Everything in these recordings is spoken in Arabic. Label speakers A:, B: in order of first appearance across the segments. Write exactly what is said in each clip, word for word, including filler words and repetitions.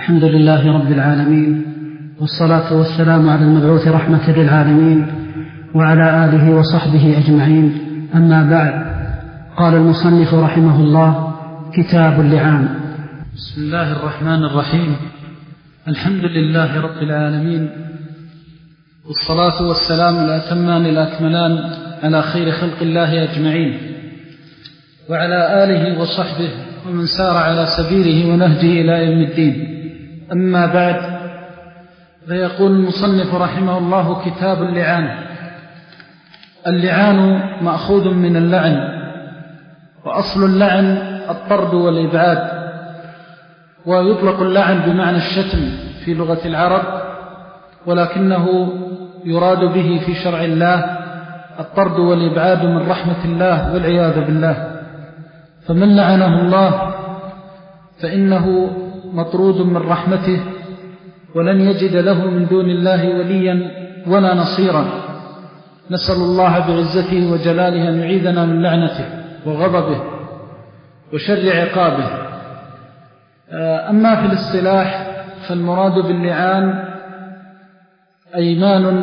A: الحمد لله رب العالمين، والصلاة والسلام على المبعوث رحمة للعالمين وعلى آله وصحبه أجمعين. أما بعد، قال المصنف رحمه الله: كتاب اللعان.
B: بسم الله الرحمن الرحيم. الحمد لله رب العالمين، والصلاة والسلام الأتمان الأكملان على خير خلق الله أجمعين، وعلى آله وصحبه ومن سار على سبيله ونهجه إلى يوم الدين. أما بعد، فيقول المصنف رحمه الله: كتاب اللعان. اللعان مأخوذ من اللعن، وأصل اللعن الطرد والإبعاد، ويطلق اللعن بمعنى الشتم في لغة العرب، ولكنه يراد به في شرع الله الطرد والإبعاد من رحمة الله والعياذ بالله. فمن لعنه الله فإنه مطرود من رحمته، ولن يجد له من دون الله وليا ولا نصيرا. نسأل الله بعزته وجلاله أن يعيذنا من لعنته وغضبه وشر عقابه. أما في الاصطلاح فالمراد باللعان أيمان،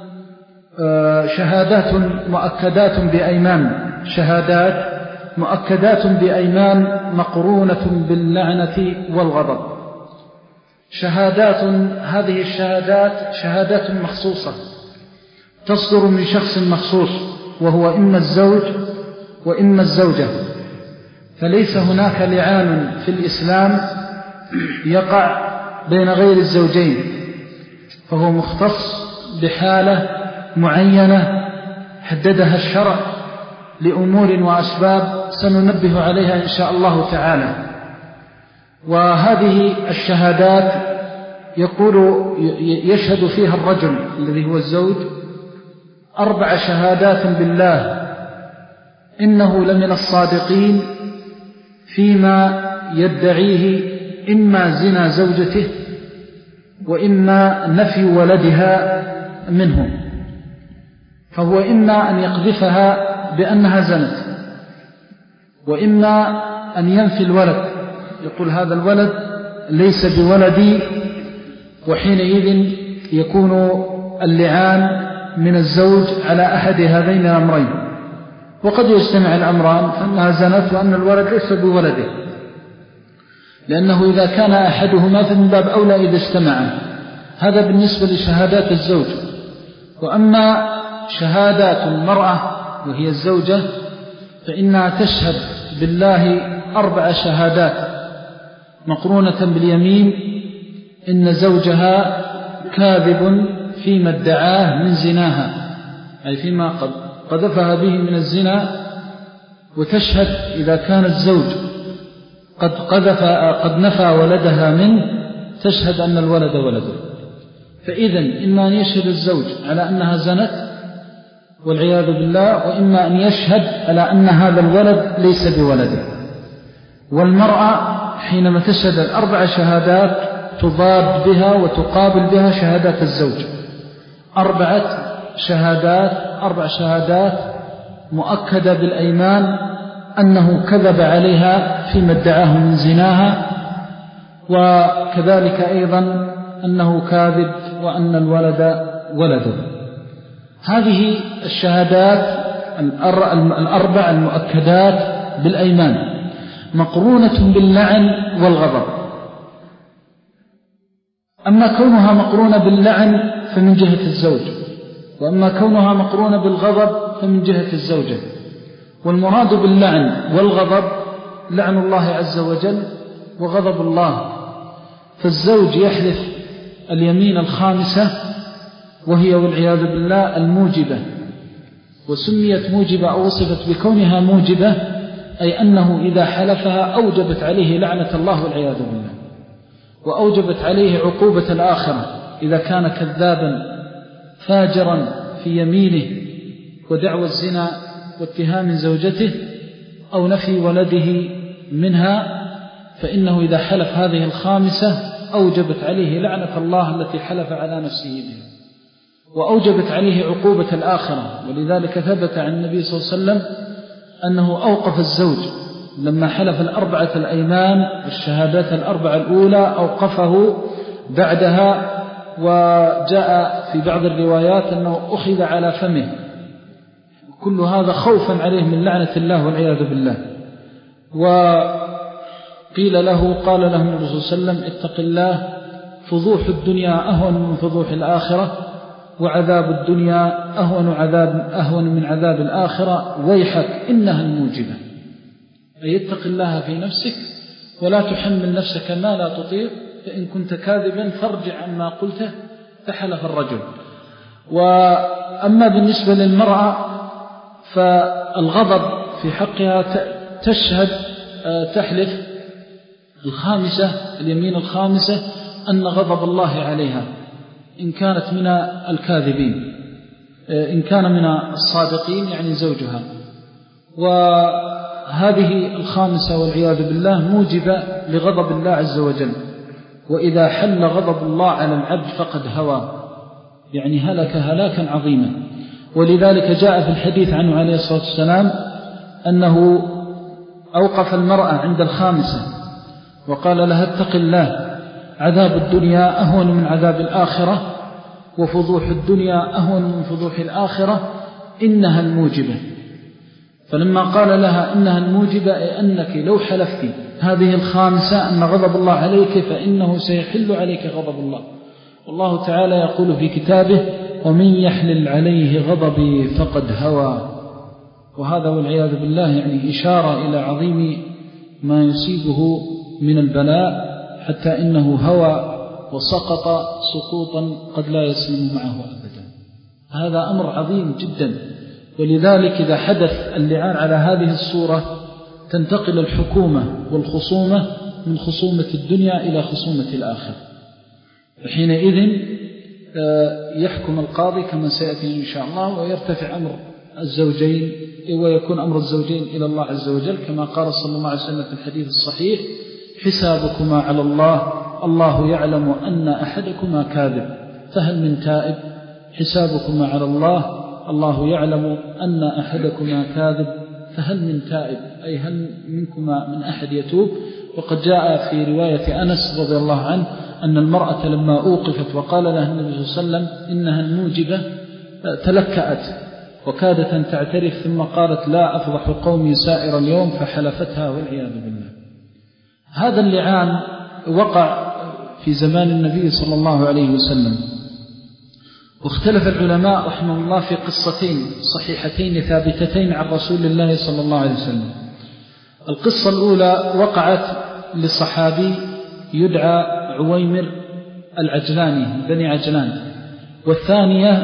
B: شهادات مؤكدات بأيمان، شهادات مؤكدات بأيمان مقرونة باللعنة والغضب. شهادات، هذه الشهادات شهادات مخصوصة تصدر من شخص مخصوص، وهو إما الزوج وإما الزوجة. فليس هناك لعان في الإسلام يقع بين غير الزوجين، فهو مختص بحالة معينة حددها الشرع لأمور وأسباب سننبه عليها إن شاء الله تعالى. وهذه الشهادات يقول يشهد فيها الرجل الذي هو الزوج أربع شهادات بالله إنه لمن الصادقين فيما يدعيه، إما زنا زوجته وإما نفي ولدها منه. فهو إما أن يقذفها بأنها زنت، وإما أن ينفي الولد، يقول هذا الولد ليس بولدي، وحينئذ يكون اللعان من الزوج على أحد هذين الأمرين. وقد يجتمع الأمران، فأنها زنت وأن الولد ليس بولده، لأنه إذا كان أحدهما فمن باب أولى إذا اجتمعا. هذا بالنسبة لشهادات الزوج. وأما شهادات المرأة وهي الزوجة فإنها تشهد بالله أربع شهادات مقرونة باليمين إن زوجها كاذب فيما ادعاه من زناها، أي فيما قد قذفها به من الزنا. وتشهد إذا كان الزوج قد قذف قد نفى ولدها منه، تشهد أن الولد ولده. فإذن إما أن يشهد الزوج على أنها زنت والعياذ بالله، وإما أن يشهد على أن هذا الولد ليس بولده. والمرأة حينما تشهد الأربع شهادات تضاد بها وتقابل بها شهادات الزوج. أربعة شهادات أربع شهادات مؤكدة بالأيمان أنه كذب عليها فيما ادعاه من زناها، وكذلك أيضا أنه كاذب وأن الولد ولده. هذه الشهادات الأربع المؤكدات بالأيمان مقرونة باللعن والغضب. أما كونها مقرونة باللعن فمن جهة الزوج، وأما كونها مقرونة بالغضب فمن جهة الزوجة. والمراد باللعن والغضب لعن الله عز وجل وغضب الله. فالزوج يحلف اليمين الخامسة، وهي والعياذ بالله الموجبة، وسميت موجبة أو وصفت بكونها موجبة، أي أنه إذا حلفها أوجبت عليه لعنة الله والعياذ بالله، وأوجبت عليه عقوبة الآخرة إذا كان كذابا فاجرا في يمينه ودعوى الزنا واتهام زوجته أو نفي ولده منها، فإنه إذا حلف هذه الخامسة أوجبت عليه لعنة الله التي حلف على نفسه بها، وأوجبت عليه عقوبة الآخرة. ولذلك ثبت عن النبي صلى الله عليه وسلم أنه أوقف الزوج لما حلف الأربعة الأيمان والشهادات الأربعة الأولى أوقفه بعدها، وجاء في بعض الروايات أنه أخذ على فمه، كل هذا خوفا عليه من لعنة الله والعياذ بالله. وقيل له قال له النبي صلى الله عليه وسلم اتق الله، فضوح الدنيا أهون من فضوح الآخرة، وعذاب الدنيا أهون, عذاب أهون من عذاب الآخرة، ويحك إنها الموجبة. أي اتق الله في نفسك ولا تحمل نفسك ما لا تطيق، فإن كنت كاذبا فارجع عما قلته، فحلف الرجل. وأما بالنسبة للمرأة فالغضب في حقها تشهد تحلف الخامسة، اليمين الخامسة، أن غضب الله عليها إن كانت من الكاذبين، إن كان من الصادقين يعني زوجها. وهذه الخامسة والعياذ بالله موجبة لغضب الله عز وجل، وإذا حل غضب الله على العبد فقد هوى، يعني هلك هلاكا عظيما. ولذلك جاء في الحديث عنه عليه الصلاة والسلام أنه أوقف المرأة عند الخامسة وقال لها اتق الله، عذاب الدنيا أهون من عذاب الآخرة، وفضوح الدنيا أهون من فضوح الآخرة، إنها الموجبة. فلما قال لها إنها الموجبة أي أنك لو حلفتي هذه الخامسة أن غضب الله عليك فإنه سيحل عليك غضب الله. والله تعالى يقول في كتابه ومن يحلل عليه غضبي فقد هوى. وهذا والعياذ بالله يعني إشارة إلى عظيم ما يصيبه من البلاء، حتى إنه هوى وسقط سقوطا قد لا يسلم معه أبدا. هذا أمر عظيم جدا. ولذلك إذا حدث اللعان على هذه الصورة تنتقل الحكومة والخصومة من خصومة الدنيا إلى خصومة الآخرة، وحينئذ يحكم القاضي كما سيأتي إن شاء الله، ويرتفع أمر الزوجين ويكون أمر الزوجين إلى الله عز وجل، كما قال صلى الله عليه وسلم في الحديث الصحيح حسابكما على الله، الله يعلم أن أحدكما كاذب فهل من تائب. حسابكما على الله، الله يعلم أن أحدكما كاذب فهل من تائب، أي هل منكما من أحد يتوب. وقد جاء في رواية أنس رضي الله عنه أن المرأة لما أوقفت وقال لها النبي صلى الله عليه وسلم إنها الموجبة تلكأت وكادت أن تعترف، ثم قالت لا أفضح قومي سائر اليوم، فحلفتها والعياذ بالله. هذا اللعان وقع في زمان النبي صلى الله عليه وسلم، واختلف العلماء رحمه الله في قصتين صحيحتين ثابتتين عن رسول الله صلى الله عليه وسلم. القصة الأولى وقعت لصحابي يدعى عويمر العجلاني بني عجلان، والثانية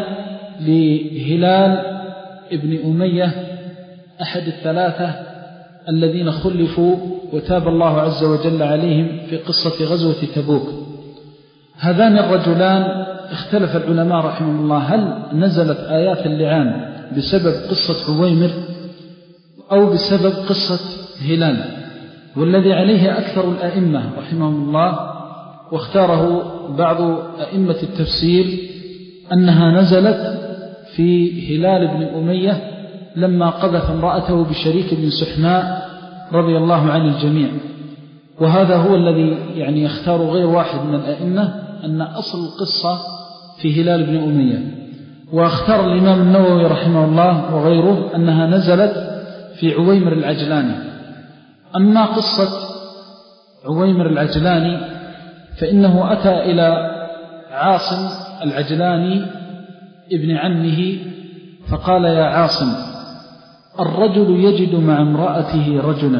B: لهلال ابن أمية أحد الثلاثة الذين خلفوا وتاب الله عز وجل عليهم في قصة غزوة تبوك. هذان الرجلان اختلف العلماء رحمه الله هل نزلت آيات اللعان بسبب قصة عويمر أو بسبب قصة هلال، والذي عليه أكثر الأئمة رحمهم الله واختاره بعض أئمة التفسير أنها نزلت في هلال بن أمية لما قذف امرأته بشريك بن سحناء رضي الله عن الجميع. وهذا هو الذي يعني يختار غير واحد من الأئمة أن أصل القصة في هلال بن أمية، واختار الإمام النووي رحمه الله وغيره أنها نزلت في عويمر العجلاني. أما قصة عويمر العجلاني فإنه أتى إلى عاصم العجلاني ابن عمه فقال يا عاصم، الرجل يجد مع امرأته رجلا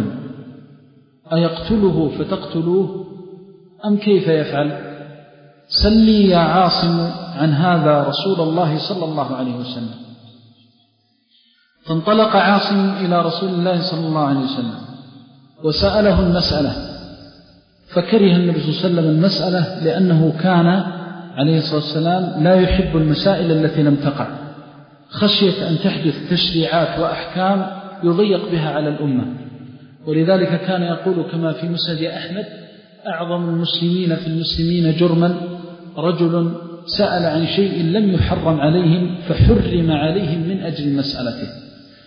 B: أيقتله فتقتلوه أم كيف يفعل؟ سلي يا عاصم عن هذا رسول الله صلى الله عليه وسلم. فانطلق عاصم إلى رسول الله صلى الله عليه وسلم وسأله المسألة، فكره النبي صلى الله عليه وسلم المسألة لأنه كان عليه الصلاة والسلام لا يحب المسائل التي لم تقع، خشية أن تحدث تشريعات وأحكام يضيق بها على الأمة. ولذلك كان يقول كما في مسند أحمد أعظم المسلمين في المسلمين جرما رجل سأل عن شيء لم يحرم عليهم فحرم عليهم من أجل مسألته.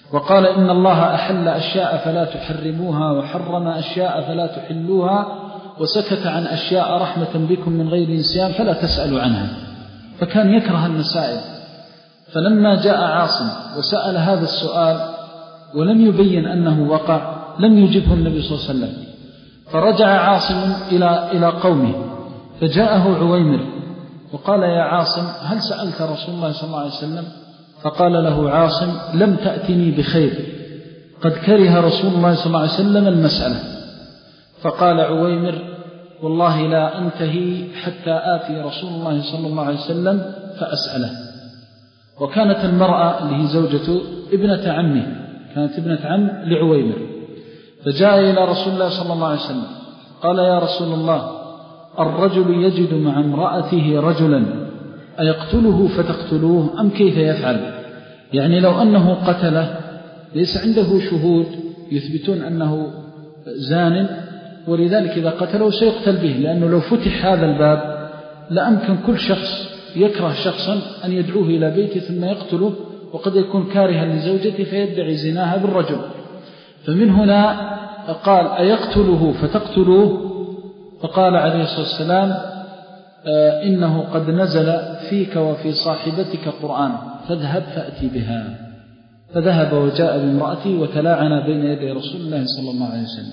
B: وقال إن الله أحل أشياء فلا تحرموها وحرم أشياء فلا تحلوها وسكت عن أشياء رحمة بكم من غير نسيان فلا تسألوا عنها. فكان يكره المسائل. فلما جاء عاصم وسأل هذا السؤال ولم يبين أنه وقع لم يجبه النبي صلى الله عليه وسلم، فرجع عاصم إلى إلى قومه فجاءه عويمر وقال يا عاصم هل سألت رسول الله صلى الله عليه وسلم؟ فقال له عاصم لم تأتني بخير، قد كره رسول الله صلى الله عليه وسلم المسألة. فقال عويمر والله لا أنتهي حتى آتي رسول الله صلى الله عليه وسلم فأسأله. وكانت المرأة اللي هي زوجته ابنة عمه، كانت ابنة عم لعويمر، فجاء إلى رسول الله صلى الله عليه وسلم قال يا رسول الله الرجل يجد مع امرأته رجلا أيقتله فتقتلوه أم كيف يفعل؟ يعني لو أنه قتله ليس عنده شهود يثبتون أنه زان، ولذلك إذا قتله سيقتل به، لأنه لو فتح هذا الباب لأمكن كل شخص يكره شخصا أن يدعوه إلى بيته ثم يقتله، وقد يكون كارها لزوجته فيدعي زناها بالرجل. فمن هنا قال أيقتله فتقتلوه؟ فقال عليه الصلاة والسلام آه إنه قد نزل فيك وفي صاحبتك قرآن فاذهب فأتي بها. فذهب وجاء بامرأته وتلاعن بين يدي رسول الله صلى الله عليه وسلم.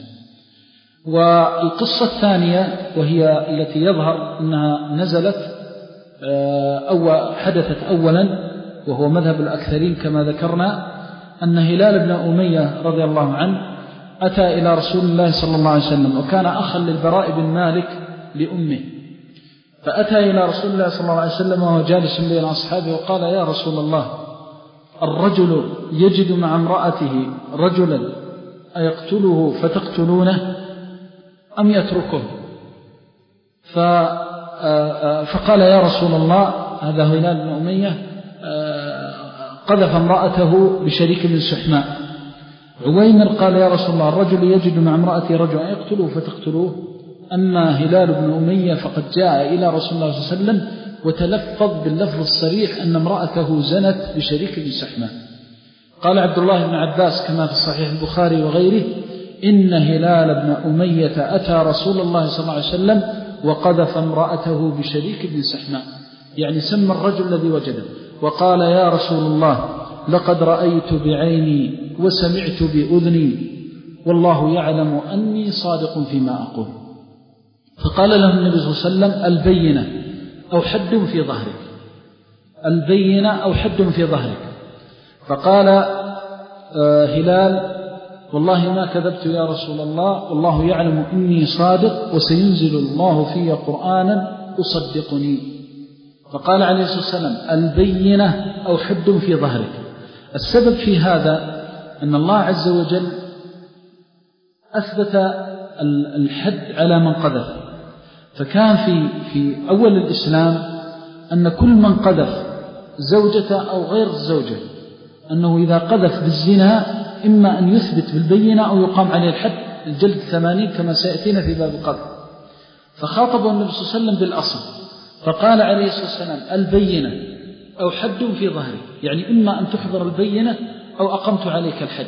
B: والقصة الثانية وهي التي يظهر أنها نزلت آه أو حدثت أولا وهو مذهب الأكثرين كما ذكرنا، أن هلال بن أمية رضي الله عنه أتى إلى رسول الله صلى الله عليه وسلم وكان أخا للبراء بن مالك لأمه، فأتى إلى رسول الله صلى الله عليه وسلم وهو جالس بين أصحابه وقال يا رسول الله الرجل يجد مع امرأته رجلا أيقتله فتقتلونه أم يتركه؟ فقال يا رسول الله هذا هلال بن أمية قذف امرأته بشريك من سحماء. عويمر قال يا رسول الله الرجل يجد مع امرأته رجلا يقتله فتقتلوه؟ أما هلال بن أمية فقد جاء إلى رسول الله صلى الله عليه وسلم وتلفظ باللفظ الصريح أن امرأته زنت بشريك من سحماء. قال عبد الله بن عباس كما في صحيح البخاري وغيره إن هلال بن أمية أتى رسول الله صلى الله عليه وسلم وقذف امرأته بشريك من سحماء، يعني سمى الرجل الذي وجده وقال يا رسول الله لقد رأيت بعيني وسمعت بأذني والله يعلم أني صادق فيما أقول. فقال له النبي صلى الله عليه وسلم البينة أو حد في ظهرك، البينة أو حد في ظهرك. فقال آه هلال والله ما كذبت يا رسول الله والله يعلم إني صادق وسينزل الله في قرآنا أصدقني. فقال عليه الصلاة والسلام البينة أو حد في ظهرك. السبب في هذا أن الله عز وجل أثبت الحد على من قذف، فكان في في أول الإسلام أن كل من قذف زوجته أو غير الزوجة أنه إذا قذف بالزنا إما أن يثبت بالبينة أو يقام عليه الحد الجلد ثمانين كما سيأتينا في باب القذف. فخاطبه النبي صلى الله عليه وسلم بالأصل فقال عليه الصلاة والسلام البينة أو حد في ظهري، يعني إما أن تحضر البينة أو أقمت عليك الحد.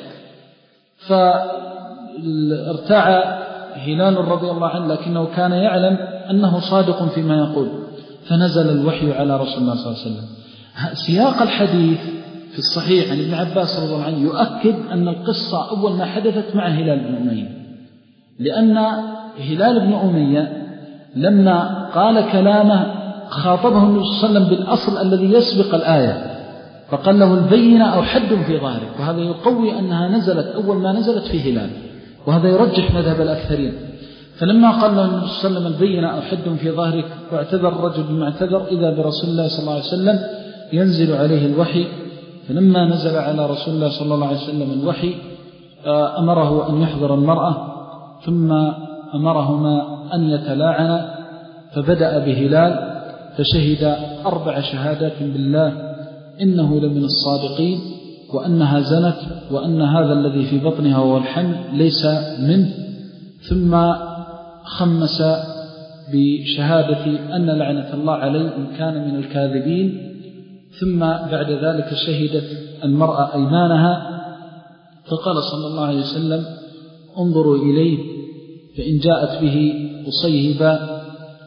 B: فارتاع هلال رضي الله عنه لكنه كان يعلم أنه صادق فيما يقول، فنزل الوحي على رسول الله صلى الله عليه وسلم. سياق الحديث في الصحيح عن ابن عباس رضي الله عنه يؤكد أن القصة أول ما حدثت مع هلال بن أمية، لأن هلال بن أمية لما قال كلامه خاطبه النبي صلى الله عليه وسلم بالأصل الذي يسبق الآية، فقال له البينة أو حد في ظهرك، وهذا يقوي أنها نزلت أول ما نزلت في هلال، وهذا يرجح مذهب الأكثرين. فلما قال له النبي صلى الله عليه وسلم البينة أو حد في ظهرك واعتذر الرجل بما اعتذر إذا برسول الله صلى الله عليه وسلم ينزل عليه الوحي. فلما نزل على رسول الله صلى الله عليه وسلم الوحي أمره أن يحضر المرأة ثم أمرهما أن يتلاعنا، فبدأ بهلال فشهد أربع شهادات بالله إنه لمن الصادقين وأنها زنت وأن هذا الذي في بطنها هو الحمل ليس منه، ثم خمس بشهادة أن لعنة الله عليه إن كان من الكاذبين، ثم بعد ذلك شهدت المرأة أيمانها فقال صلى الله عليه وسلم انظروا إليه فإن جاءت به أصيهبا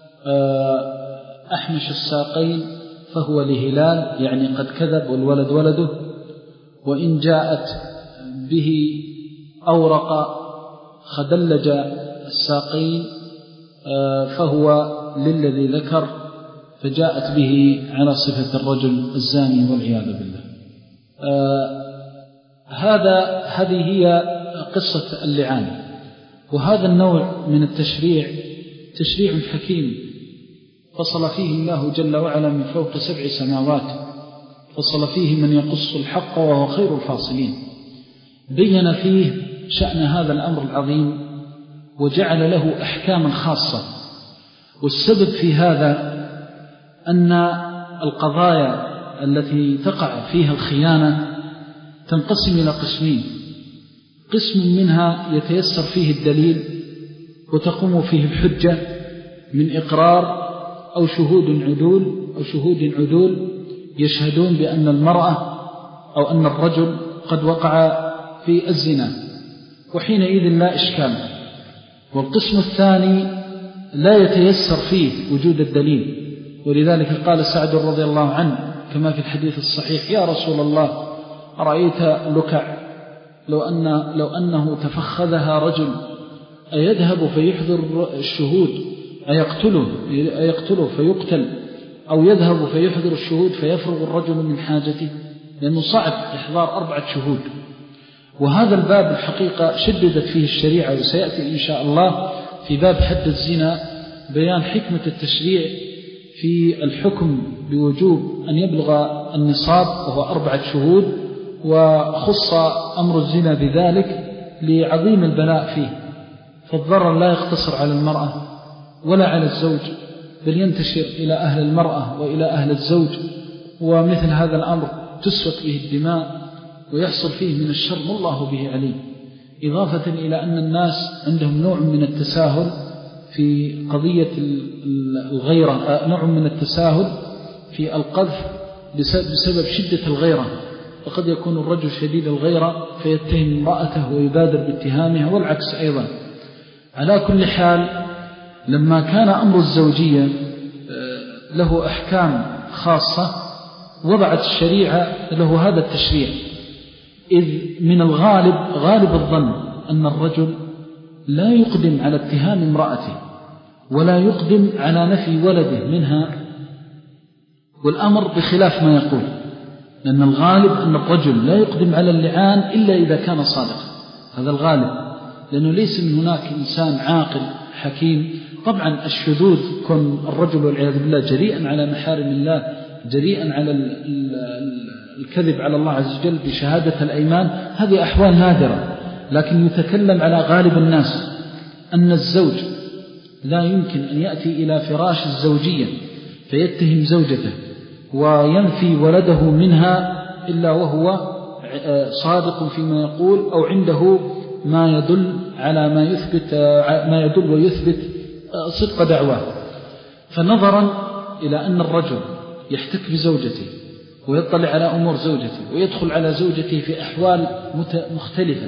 B: أحمش الساقين فهو لهلال، يعني قد كذب والولد ولده، وإن جاءت به أورق خدلج الساقين فهو للذي ذكر، فجاءت به على صفة الرجل الزاني والعياذ بالله. هذا هذه هي قصة اللعان. وهذا النوع من التشريع تشريع حكيم فصل فيه الله جل وعلا من فوق سبع سماوات، فصل فيه من يقص الحق وهو خير الفاصلين، بين فيه شأن هذا الأمر العظيم وجعل له أحكاما خاصة. والسبب في هذا أن القضايا التي تقع فيها الخيانة تنقسم إلى قسمين: قسم منها يتيسر فيه الدليل وتقوم فيه الحجة من إقرار أو شهود عدول أو شهود عدول يشهدون بأن المرأة أو أن الرجل قد وقع في الزنا، وحينئذ لا إشكال. والقسم الثاني لا يتيسر فيه وجود الدليل، ولذلك قال سعد رضي الله عنه كما في الحديث الصحيح: يا رسول الله أرأيت لكع لو, أن لو أنه تفخذها رجل أيذهب فيحضر الشهود أيقتله, أيقتله فيقتل، أو يذهب فيحضر الشهود فيفرغ الرجل من حاجته؟ لأنه صعب إحضار أربعة شهود. وهذا الباب الحقيقة شددت فيه الشريعة، وسيأتي إن شاء الله في باب حد الزنا بيان حكمة التشريع في الحكم بوجوب أن يبلغ النصاب وهو أربعة شهود، وخص أمر الزنا بذلك لعظيم البلاء فيه. فالضرر لا يقتصر على المرأة ولا على الزوج، بل ينتشر إلى أهل المرأة وإلى أهل الزوج، ومثل هذا الأمر تسفك به الدماء ويحصل فيه من الشر ما الله به عليم. إضافة إلى أن الناس عندهم نوع من التساهل في قضية الغيرة، نوع من التساهل في القذف بسبب شدة الغيرة، فقد يكون الرجل شديد الغيرة فيتهم امرأته ويبادر باتهامها، والعكس أيضا. على كل حال، لما كان أمر الزوجية له أحكام خاصة وضعت الشريعة له هذا التشريع، إذ من الغالب غالب الظن أن الرجل لا يقدم على اتهام امرأته ولا يقدم على نفي ولده منها، والأمر بخلاف ما يقول، لأن الغالب أن الرجل لا يقدم على اللعان إلا إذا كان صادقا. هذا الغالب، لأنه ليس من هناك إنسان عاقل حكيم. طبعا الشذوذ كن الرجل والعياذ بالله جريئا على محارم الله، جريئا على الكذب على الله عز وجل بشهادة الأيمان، هذه أحوال نادرة. لكن يتكلم على غالب الناس أن الزوج لا يمكن أن يأتي إلى فراش الزوجية فيتهم زوجته وينفي ولده منها إلا وهو صادق فيما يقول، أو عنده ما يدل على ما يثبت ما يدل ويثبت صدق دعواه. فنظرا إلى أن الرجل يحتك بزوجته ويطلع على أمور زوجته ويدخل على زوجته في أحوال مختلفة،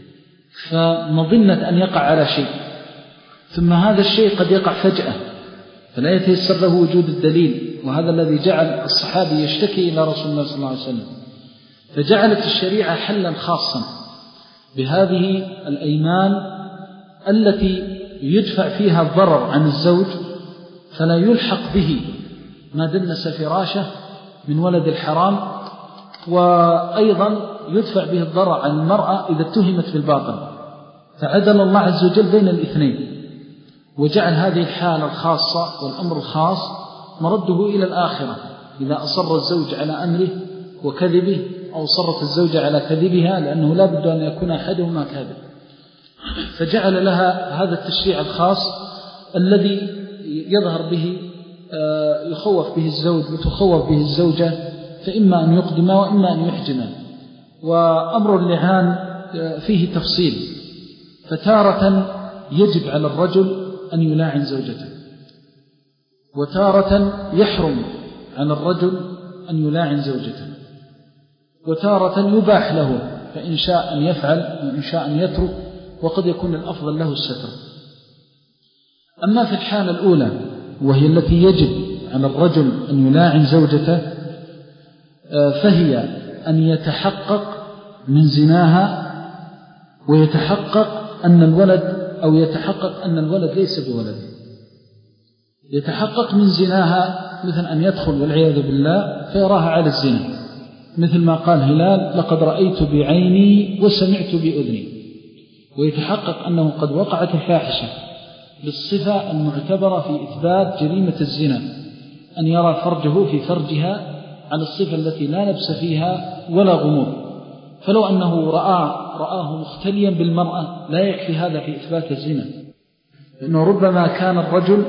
B: فمظنة أن يقع على شيء، ثم هذا الشيء قد يقع فجأة فلا يتيسر له وجود الدليل، وهذا الذي جعل الصحابي يشتكي إلى رسول الله صلى الله عليه وسلم. فجعلت الشريعة حلا خاصا بهذه الأيمان التي يدفع فيها الضرر عن الزوج فلا يلحق به ما دنس فراشه من ولد الحرام، وأيضا يدفع به الضرر عن المرأة إذا اتهمت بالباطل. فعدل الله عز وجل بين الاثنين، وجعل هذه الحالة الخاصة والأمر الخاص مرده إلى الآخرة، إذا أصر الزوج على أمره وكذبه أو صرت الزوجة على كذبها، لأنه لا بد أن يكون أحدهما كاذب. فجعل لها هذا التشريع الخاص الذي يظهر به يخوف به الزوج وتخوف به الزوجة، فإما أن يقدم وإما أن يحجم. وأمر اللعان فيه تفصيل، فتارة يجب على الرجل أن يلاعن زوجته، وتارة يحرم على الرجل أن يلاعن زوجته، وتارة يباح له فإن شاء أن يفعل وإن شاء أن يترك، وقد يكون الأفضل له الستر. أما في الحالة الأولى وهي التي يجب على الرجل أن يلاعن زوجته، فهي أن يتحقق من زناها ويتحقق أن الولد أو يتحقق أن الولد ليس بولد. يتحقق من زناها مثل أن يدخل والعياذ بالله فيراها على الزنا، مثل ما قال هلال لقد رأيت بعيني وسمعت بأذني. ويتحقق أنه قد وقعت الفاحشة بالصفة المعتبرة في إثبات جريمة الزنا، أن يرى فرجه في فرجها على الصفة التي لا لبس فيها ولا غموض. فلو أنه رأى رآه مختليا بالمرأة لا يكفي هذا في إثبات الزنا، لأنه ربما كان الرجل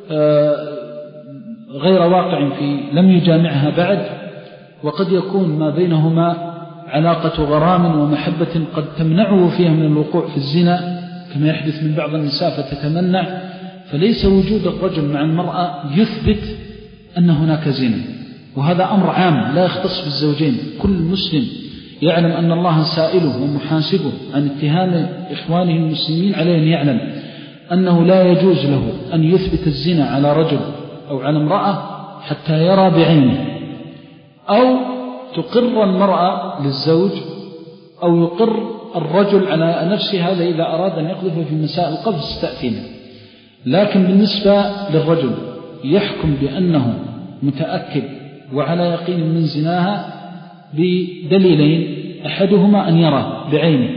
B: غير واقع في لم يجامعها بعد، وقد يكون ما بينهما علاقة غرام ومحبة قد تمنعه فيها من الوقوع في الزنا كما يحدث من بعض النساء فتتمنع. فليس وجود الرجل مع المرأة يثبت أن هناك زنا، وهذا أمر عام لا يختص بالزوجين. كل مسلم يعلم أن الله سائله ومحاسبه عن اتهام إخوانه المسلمين، عليه أن يعلم أنه لا يجوز له أن يثبت الزنا على رجل أو على امرأة حتى يرى بعينه، أو تقر المرأة للزوج أو يقر الرجل على نفسه، هذا إذا أراد أن يقذف في مسائل القذف استأثنه. لكن بالنسبة للرجل يحكم بأنه متأكد وعلى يقين من زناها بدليلين: أحدهما أن يرى بعينه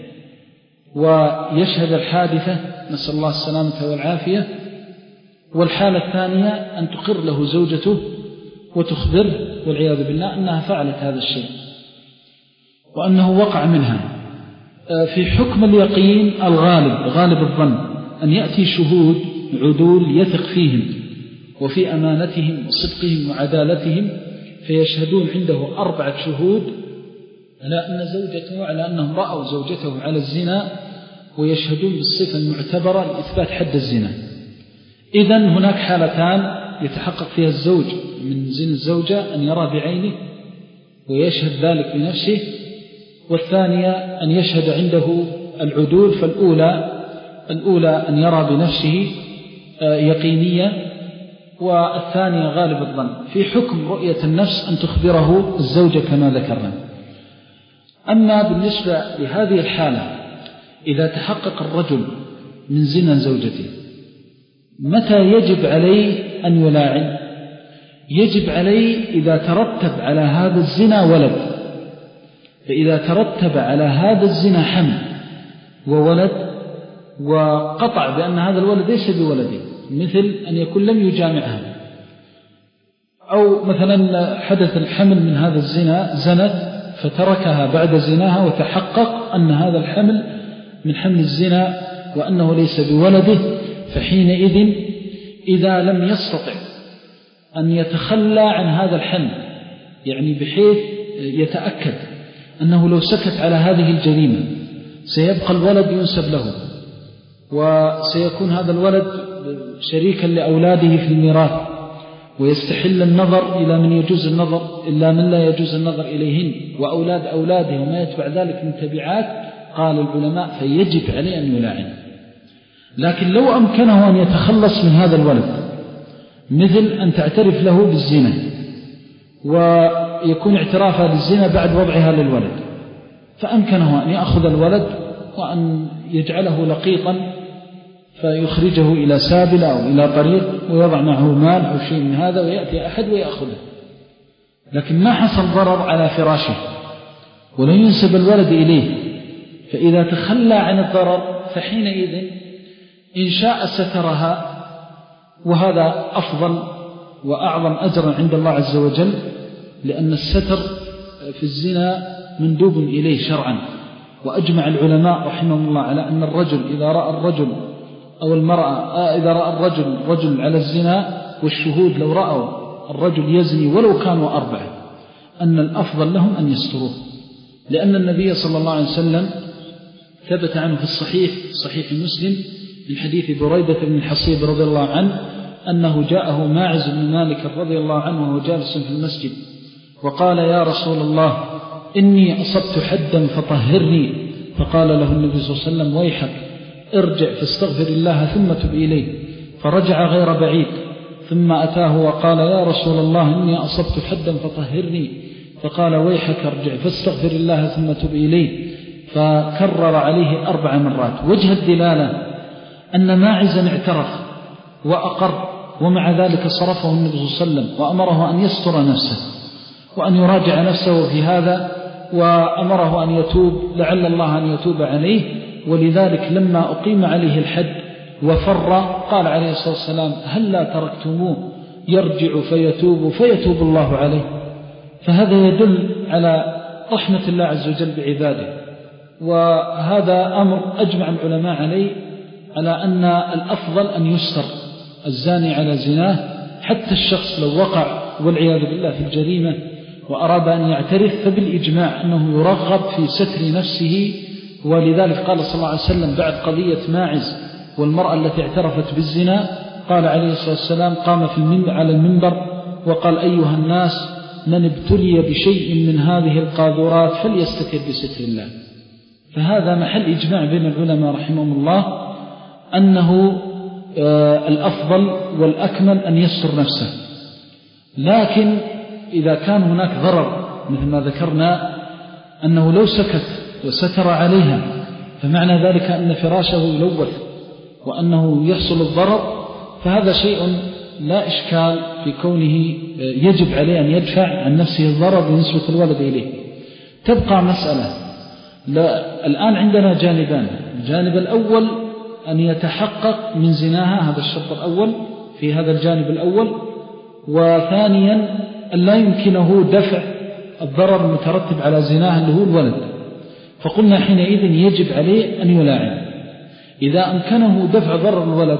B: ويشهد الحادثة، نسأل الله السلامة والعافية. والحالة الثانية أن تقر له زوجته وتخبره والعياذ بالله أنها فعلت هذا الشيء وأنه وقع منها. في حكم اليقين الغالب غالب الظن أن يأتي شهود عدول يثق فيهم وفي أمانتهم وصدقهم وعدالتهم، فيشهدون عنده أربعة شهود على أن زوجته على أنهم رأوا زوجته على الزنا، ويشهدون بالصفة المعتبرة لإثبات حد الزنا. إذن هناك حالتان يتحقق فيها الزوج من زنا الزوجة: أن يرى بعينه ويشهد ذلك بنفسه، والثانية أن يشهد عنده العدول. فالأولى الأولى أن يرى بنفسه يقينية، والثانية غالب الظن. في حكم رؤية النفس أن تخبره الزوجة كما ذكرنا. أما بالنسبة لهذه الحالة إذا تحقق الرجل من زنا زوجته، متى يجب عليه أن يلاعن؟ يجب عليه إذا ترتب على هذا الزنا ولد. فإذا ترتب على هذا الزنا حمل وولد وقطع بأن هذا الولد ليس بولده، مثل أن يكون لم يجامعها، أو مثلا حدث الحمل من هذا الزنا زنت فتركها بعد زناها وتحقق أن هذا الحمل من حمل الزنا وأنه ليس بولده، فحينئذ إذا لم يستطع أن يتخلى عن هذا الحمل، يعني بحيث يتأكد أنه لو سكت على هذه الجريمة سيبقى الولد ينسب له، وسيكون هذا الولد شريكا لأولاده في الميراث، ويستحل النظر إلى من يجوز النظر إلا من لا يجوز النظر إليهن، وأولاد أولاده وما يتبع ذلك من تبعات، قال العلماء فيجب عليه أن يلاعن. لكن لو أمكنه أن يتخلص من هذا الولد، مثل أن تعترف له بالزنا ويكون اعترافها بالزنا بعد وضعها للولد، فأمكنه أن يأخذ الولد وأن يجعله لقيطا فيخرجه إلى سابلة أو إلى طريق ويضع معه مال أو شيء من هذا ويأتي أحد ويأخذه، لكن ما حصل ضرر على فراشه ولن ينسب الولد إليه. فإذا تخلى عن الضرر فحينئذ إن شاء سترها، وهذا أفضل وأعظم أجرا عند الله عز وجل، لأن الستر في الزنا مندوب إليه شرعا. وأجمع العلماء رحمهم الله على أن الرجل إذا رأى الرجل أو المرأة إذا رأى الرجل رجل على الزنا والشهود لو رأوا الرجل يزني ولو كانوا أربعة، أن الأفضل لهم أن يستروه، لأن النبي صلى الله عليه وسلم ثبت عنه في الصحيح صحيح مسلم من حديث بريدة بن الحصيب رضي الله عنه أنه جاءه ماعز بن مالك رضي الله عنه وهو جالس في المسجد وقال: يا رسول الله، إني أصبت حدا فطهرني، فقال له النبي صلى الله عليه وسلم ويحك ارجع فاستغفر الله ثم تب إليه، فرجع غير بعيد ثم أتاه وقال يا رسول الله إني أصبت حدا فطهرني، فقال ويحك ارجع فاستغفر الله ثم تب إليه، فكرر عليه أربع مرات. وجه الدلالة أن ماعزا اعترف وأقر، ومع ذلك صرفه النبي صلى الله عليه وسلم وأمره أن يستر نفسه وأن يراجع نفسه في هذا، وأمره أن يتوب لعل الله أن يتوب عليه. ولذلك لما أقيم عليه الحد وفر قال عليه الصلاة والسلام هل لا تركتموه يرجع فيتوب فيتوب الله عليه. فهذا يدل على رحمة الله عز وجل بعباده، وهذا أمر أجمع العلماء عليه على أن الأفضل أن يستر الزاني على زناه، حتى الشخص لو وقع والعياذ بالله في الجريمة وأراد أن يعترف فبالإجماع أنه يرغب في ستر نفسه. ولذلك قال صلى الله عليه وسلم بعد قضية ماعز والمرأة التي اعترفت بالزنا، قال عليه الصلاة والسلام قام في المنبر على المنبر وقال أيها الناس من ابتلي بشيء من هذه القاذورات فليستتر بستر الله. فهذا محل إجماع بين العلماء رحمهم الله أنه الأفضل والأكمل أن يستر نفسه. لكن إذا كان هناك ضرر مثل ما ذكرنا أنه لو سكت وستر عليها فمعنى ذلك أن فراشه يلوث وأنه يحصل الضرر، فهذا شيء لا إشكال في كونه يجب عليه أن يدفع عن نفسه الضرر بالنسبة الولد إليه. تبقى مسألة، لا الآن عندنا جانبان. الجانب الأول أن يتحقق من زناها، هذا الشرط الأول في هذا الجانب الأول، وثانيا أن لا يمكنه دفع الضرر المترتب على زناها اللي هو الولد، فقلنا حينئذ يجب عليه أن يلاعن. إذا أمكنه دفع ضرر الولد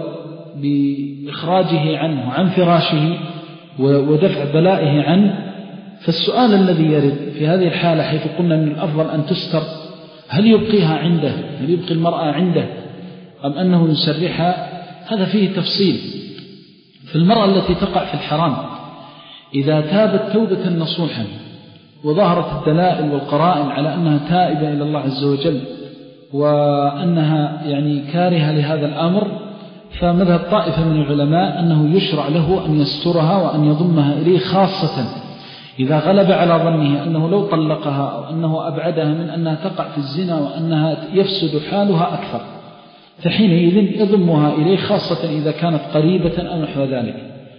B: بإخراجه عنه عن فراشه ودفع بلائه عنه، فالسؤال الذي يرد في هذه الحالة حيث قلنا من الأفضل أن تستر، هل يبقيها عنده، هل يبقي المرأة عنده أم أنه يسرحها؟ هذا فيه تفصيل. في المرأة التي تقع في الحرام إذا تابت توبة نصوحا وظهرت الدلائل والقرائن على أنها تائبة إلى الله عز وجل وأنها يعني كارهة لهذا الأمر، فمذهب طائفة من العلماء أنه يشرع له أن يسترها وأن يضمها إليه، خاصة إذا غلب على ظنه أنه لو طلقها أو أنه أبعدها من أنها تقع في الزنا وأنها يفسد حالها أكثر، فحينئذ يضمها إليه، خاصة إذا كانت قريبة أو نحو ذلك.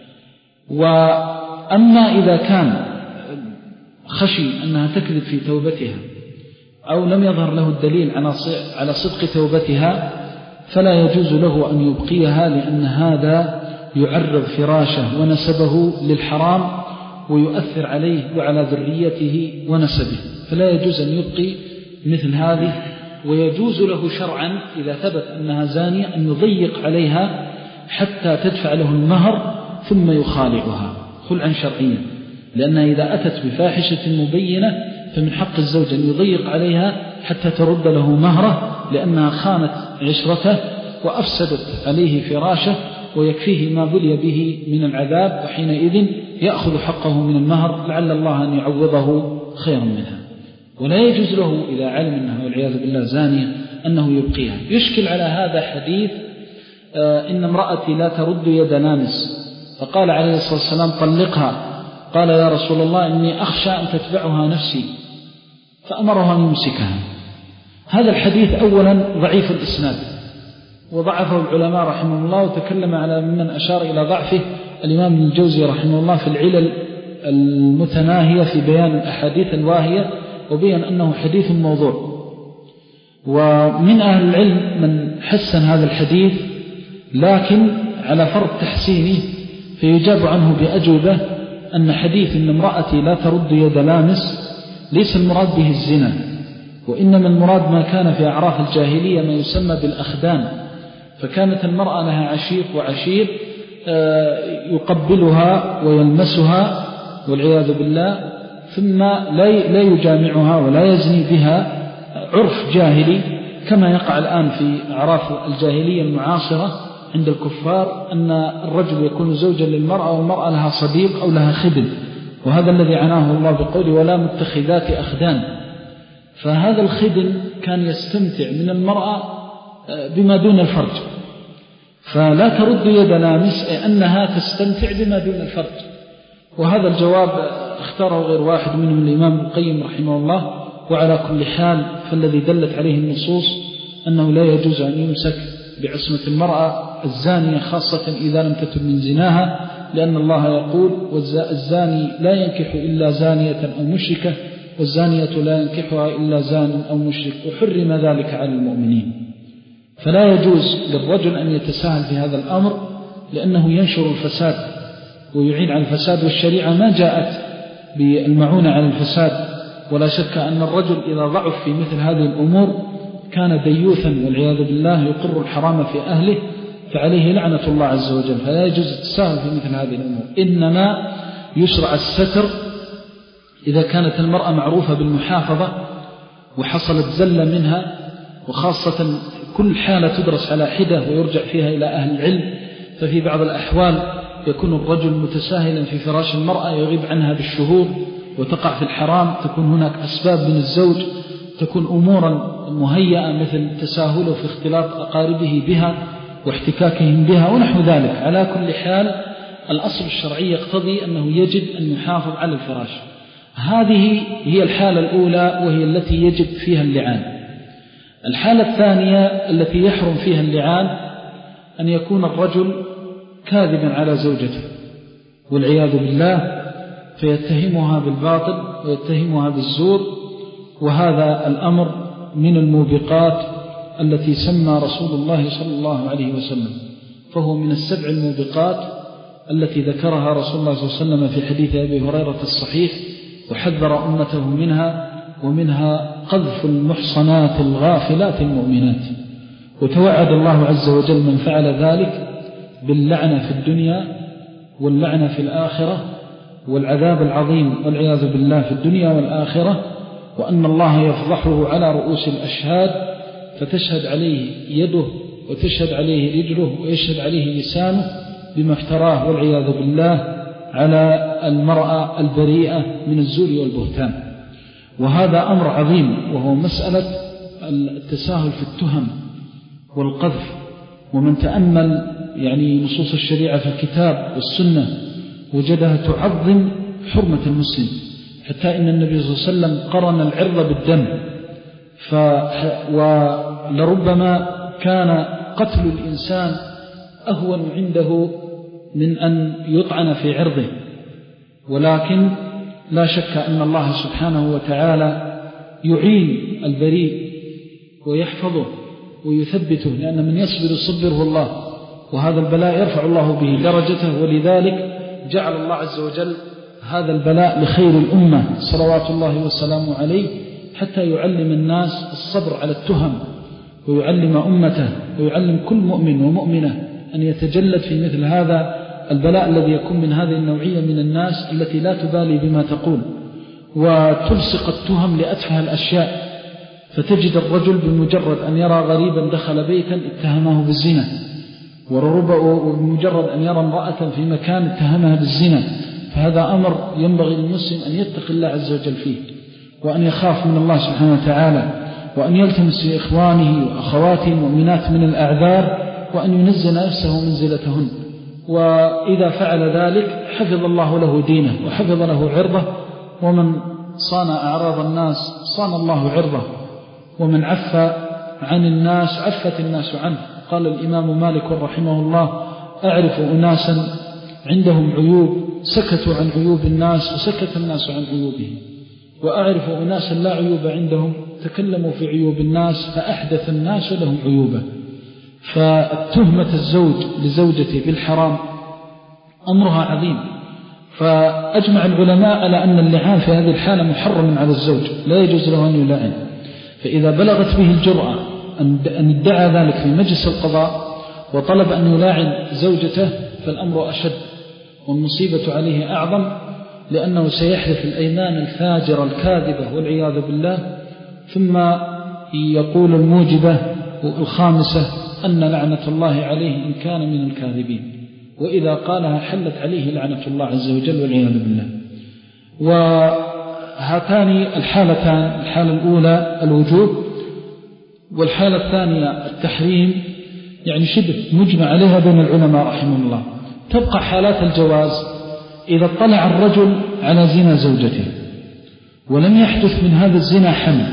B: وأما إذا كان خشي أنها تكذب في توبتها أو لم يظهر له الدليل على صدق توبتها فلا يجوز له أن يبقيها، لأن هذا يعرض فراشه ونسبه للحرام ويؤثر عليه وعلى ذريته ونسبه، فلا يجوز أن يبقي مثل هذه. ويجوز له شرعا إذا ثبت أنها زانية أن يضيق عليها حتى تدفع له المهر ثم يخالعها خلعا شرعيا، لأنها إذا أتت بفاحشة مبينة فمن حق الزوج أن يضيق عليها حتى ترد له مهره، لأنها خانت عشرته وأفسدت عليه فراشه ويكفيه ما بلي به من العذاب، وحينئذ يأخذ حقه من المهر لعل الله أن يعوضه خيرا منها. ولا يجوز له إذا علم أنها والعياذ بالله زانية أنه يبقيها. يشكل على هذا حديث آه إن امرأتي لا ترد يد لامس، فقال عليه الصلاة والسلام طلقها، قال يا رسول الله إني أخشى أن تتبعها نفسي، فأمرها أن يمسكها. هذا الحديث أولا ضعيف الإسناد وضعفه العلماء رحمه الله، وتكلم على ممن أشار إلى ضعفه الإمام ابن الجوزي رحمه الله في العلل المتناهية في بيان الأحاديث الواهية، وبين أنه حديث موضوع. ومن أهل العلم من حسن هذا الحديث لكن على فرض تحسينه، فيجاب عنه بأجوبة أن حديث إن امرأتي لا ترد يد لامس ليس المراد به الزنا، وإنما المراد ما كان في أعراف الجاهلية ما يسمى بالأخدان، فكانت المرأة لها عشيق وعشير يقبلها ويلمسها والعياذ بالله، ثم لا يجامعها ولا يزني بها، عرف جاهلي كما يقع الآن في أعراف الجاهلية المعاصرة عند الكفار، أن الرجل يكون زوجا للمرأة والمرأة لها صديق أو لها خدم، وهذا الذي عناه الله بقوله ولا متخذات أخدان، فهذا الخدم كان يستمتع من المرأة بما دون الفرج، فلا ترد يد لامس أي أنها تستمتع بما دون الفرج. وهذا الجواب اختاره غير واحد منهم الإمام القيم رحمه الله. وعلى كل حال فالذي دلت عليه النصوص أنه لا يجوز أن يمسك بعصمة المرأة الزانية، خاصة إذا لم تتب من زناها، لأن الله يقول الزاني لا ينكح إلا زانية أو مشركة، والزانية لا ينكحها إلا زان أو مشرك، وحرم ذلك على المؤمنين. فلا يجوز للرجل أن يتساهل في هذا الأمر، لأنه ينشر الفساد ويعين على الفساد، والشريعة ما جاءت بالمعونة على الفساد. ولا شك أن الرجل إذا ضعف في مثل هذه الأمور كان ديوثا والعياذ بالله يقر الحرام في أهله، فعليه لعنة الله عز وجل. فلا يجوز التساهل في مثل هذه الأمور، إنما يشرع الستر إذا كانت المرأة معروفة بالمحافظة وحصلت زلة منها، وخاصة كل حالة تدرس على حدة ويرجع فيها إلى أهل العلم. ففي بعض الأحوال يكون الرجل متساهلا في فراش المرأة يغيب عنها بالشهور وتقع في الحرام، تكون هناك أسباب من الزوج، تكون أمورا مهيئة مثل تساهله في اختلاط أقاربه بها واحتكاكهم بها ونحو ذلك. على كل حال الأصل الشرعي يقتضي أنه يجب أن يحافظ على الفراش. هذه هي الحالة الأولى وهي التي يجب فيها اللعان. الحالة الثانية التي يحرم فيها اللعان أن يكون الرجل كاذبا على زوجته والعياذ بالله، فيتهمها بالباطل ويتهمها بالزور، وهذا الأمر من الموبقات التي سمى رسول الله صلى الله عليه وسلم، فهو من السبع الموبقات التي ذكرها رسول الله صلى الله عليه وسلم في حديث أبي هريرة الصحيح، وحذر أمته منها، ومنها قذف المحصنات الغافلات المؤمنات. وتوعد الله عز وجل من فعل ذلك باللعنة في الدنيا واللعنة في الآخرة والعذاب العظيم والعياذ بالله في الدنيا والآخرة، وأن الله يفضحه على رؤوس الأشهاد، فتشهد عليه يده وتشهد عليه رجله ويشهد عليه لسانه بما افتراه والعياذ بالله على المرأة البريئة من الزور والبهتان. وهذا أمر عظيم، وهو مسألة التساهل في التهم والقذف. ومن تأمل يعني نصوص الشريعة في الكتاب والسنة وجدها تعظم حرمة المسلم، حتى إن النبي صلى الله عليه وسلم قرن العرض بالدم، ف... ولربما كان قتل الإنسان أهون عنده من أن يطعن في عرضه، ولكن لا شك أن الله سبحانه وتعالى يعين البريء ويحفظه ويثبته، لأن من يصبر يصبره الله، وهذا البلاء يرفع الله به درجته. ولذلك جعل الله عز وجل هذا البلاء لخير الأمة صلوات الله والسلام عليه، حتى يعلم الناس الصبر على التهم، ويعلم أمته ويعلم كل مؤمن ومؤمنة أن يتجلد في مثل هذا البلاء الذي يكون من هذه النوعية من الناس التي لا تبالي بما تقول وتلصق التهم لأتفه الأشياء. فتجد الرجل بمجرد أن يرى غريبا دخل بيتا اتهمه بالزنا، وبمجرد أن يرى امرأة في مكان اتهمها بالزنا. فهذا أمر ينبغي للمسلم أن يتقي الله عز وجل فيه، وأن يخاف من الله سبحانه وتعالى، وأن يلتمس لإخوانه وأخواته المؤمنات من الأعذار، وأن ينزل نفسه منزلتهن. وإذا فعل ذلك حفظ الله له دينه وحفظ له عرضه، ومن صان أعراض الناس صان الله عرضه، ومن عف عن الناس عفت الناس عنه. قال الإمام مالك رحمه الله: أعرف أناسا عندهم عيوب سكتوا عن عيوب الناس وسكت الناس عن عيوبهم، وأعرف أناسا لا عيوب عندهم تكلموا في عيوب الناس فأحدث الناس لهم عيوبا. فتهمة الزوج لزوجته بالحرام أمرها عظيم، فأجمع العلماء على أن اللعان في هذه الحالة محرم على الزوج، لا يجوز له أن يلعن. فإذا بلغت به الجرأة أن ادعى ذلك في مجلس القضاء وطلب أن يلاعن زوجته فالأمر أشد، والمصيبة عليه أعظم، لأنه سيحدث الأيمان الفاجرة الكاذبة والعياذ بالله، ثم يقول الموجبة الخامسة أن لعنة الله عليه إن كان من الكاذبين، وإذا قالها حلت عليه لعنة الله عز وجل والعياذ بالله. فهاتان الحالتان، الحالة الأولى الوجوب والحالة الثانية التحريم، يعني شبه مجمع عليها بين العلماء رحمه الله. تبقى حالات الجواز إذا اطلع الرجل على زنا زوجته ولم يحدث من هذا الزنا حمل،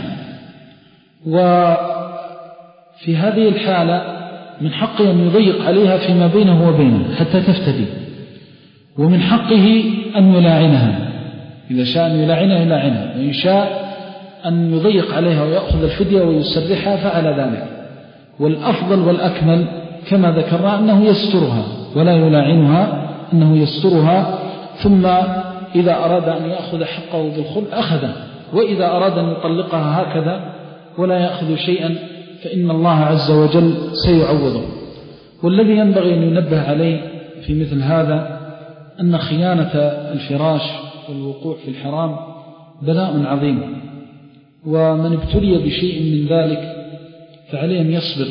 B: وفي هذه الحالة من حقه أن يضيق عليها فيما بينه وبينه حتى تفتدي، ومن حقه أن يلاعنها، إذا شاء أن يلاعنها يلاعنها، وإن شاء أن يضيق عليها ويأخذ الفدية ويسرحها فعل ذلك. والأفضل والأكمل كما ذكرنا أنه يسترها ولا يلاعنها، أنه يسترها، ثم إذا أراد أن يأخذ حقه بالخلع أخذه، وإذا أراد أن يطلقها هكذا ولا يأخذ شيئا فإن الله عز وجل سيعوضه. والذي ينبغي أن ينبه عليه في مثل هذا أن خيانة الفراش والوقوع في الحرام بلاء عظيم، ومن ابتلي بشيء من ذلك فعليه أن يصبر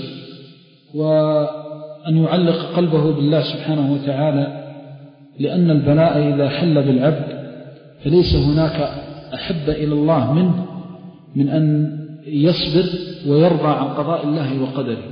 B: وأن يعلق قلبه بالله سبحانه وتعالى، لأن البلاء إذا حل بالعبد فليس هناك أحب إلى الله منه من أن يصبر ويرضى عن قضاء الله وقدره.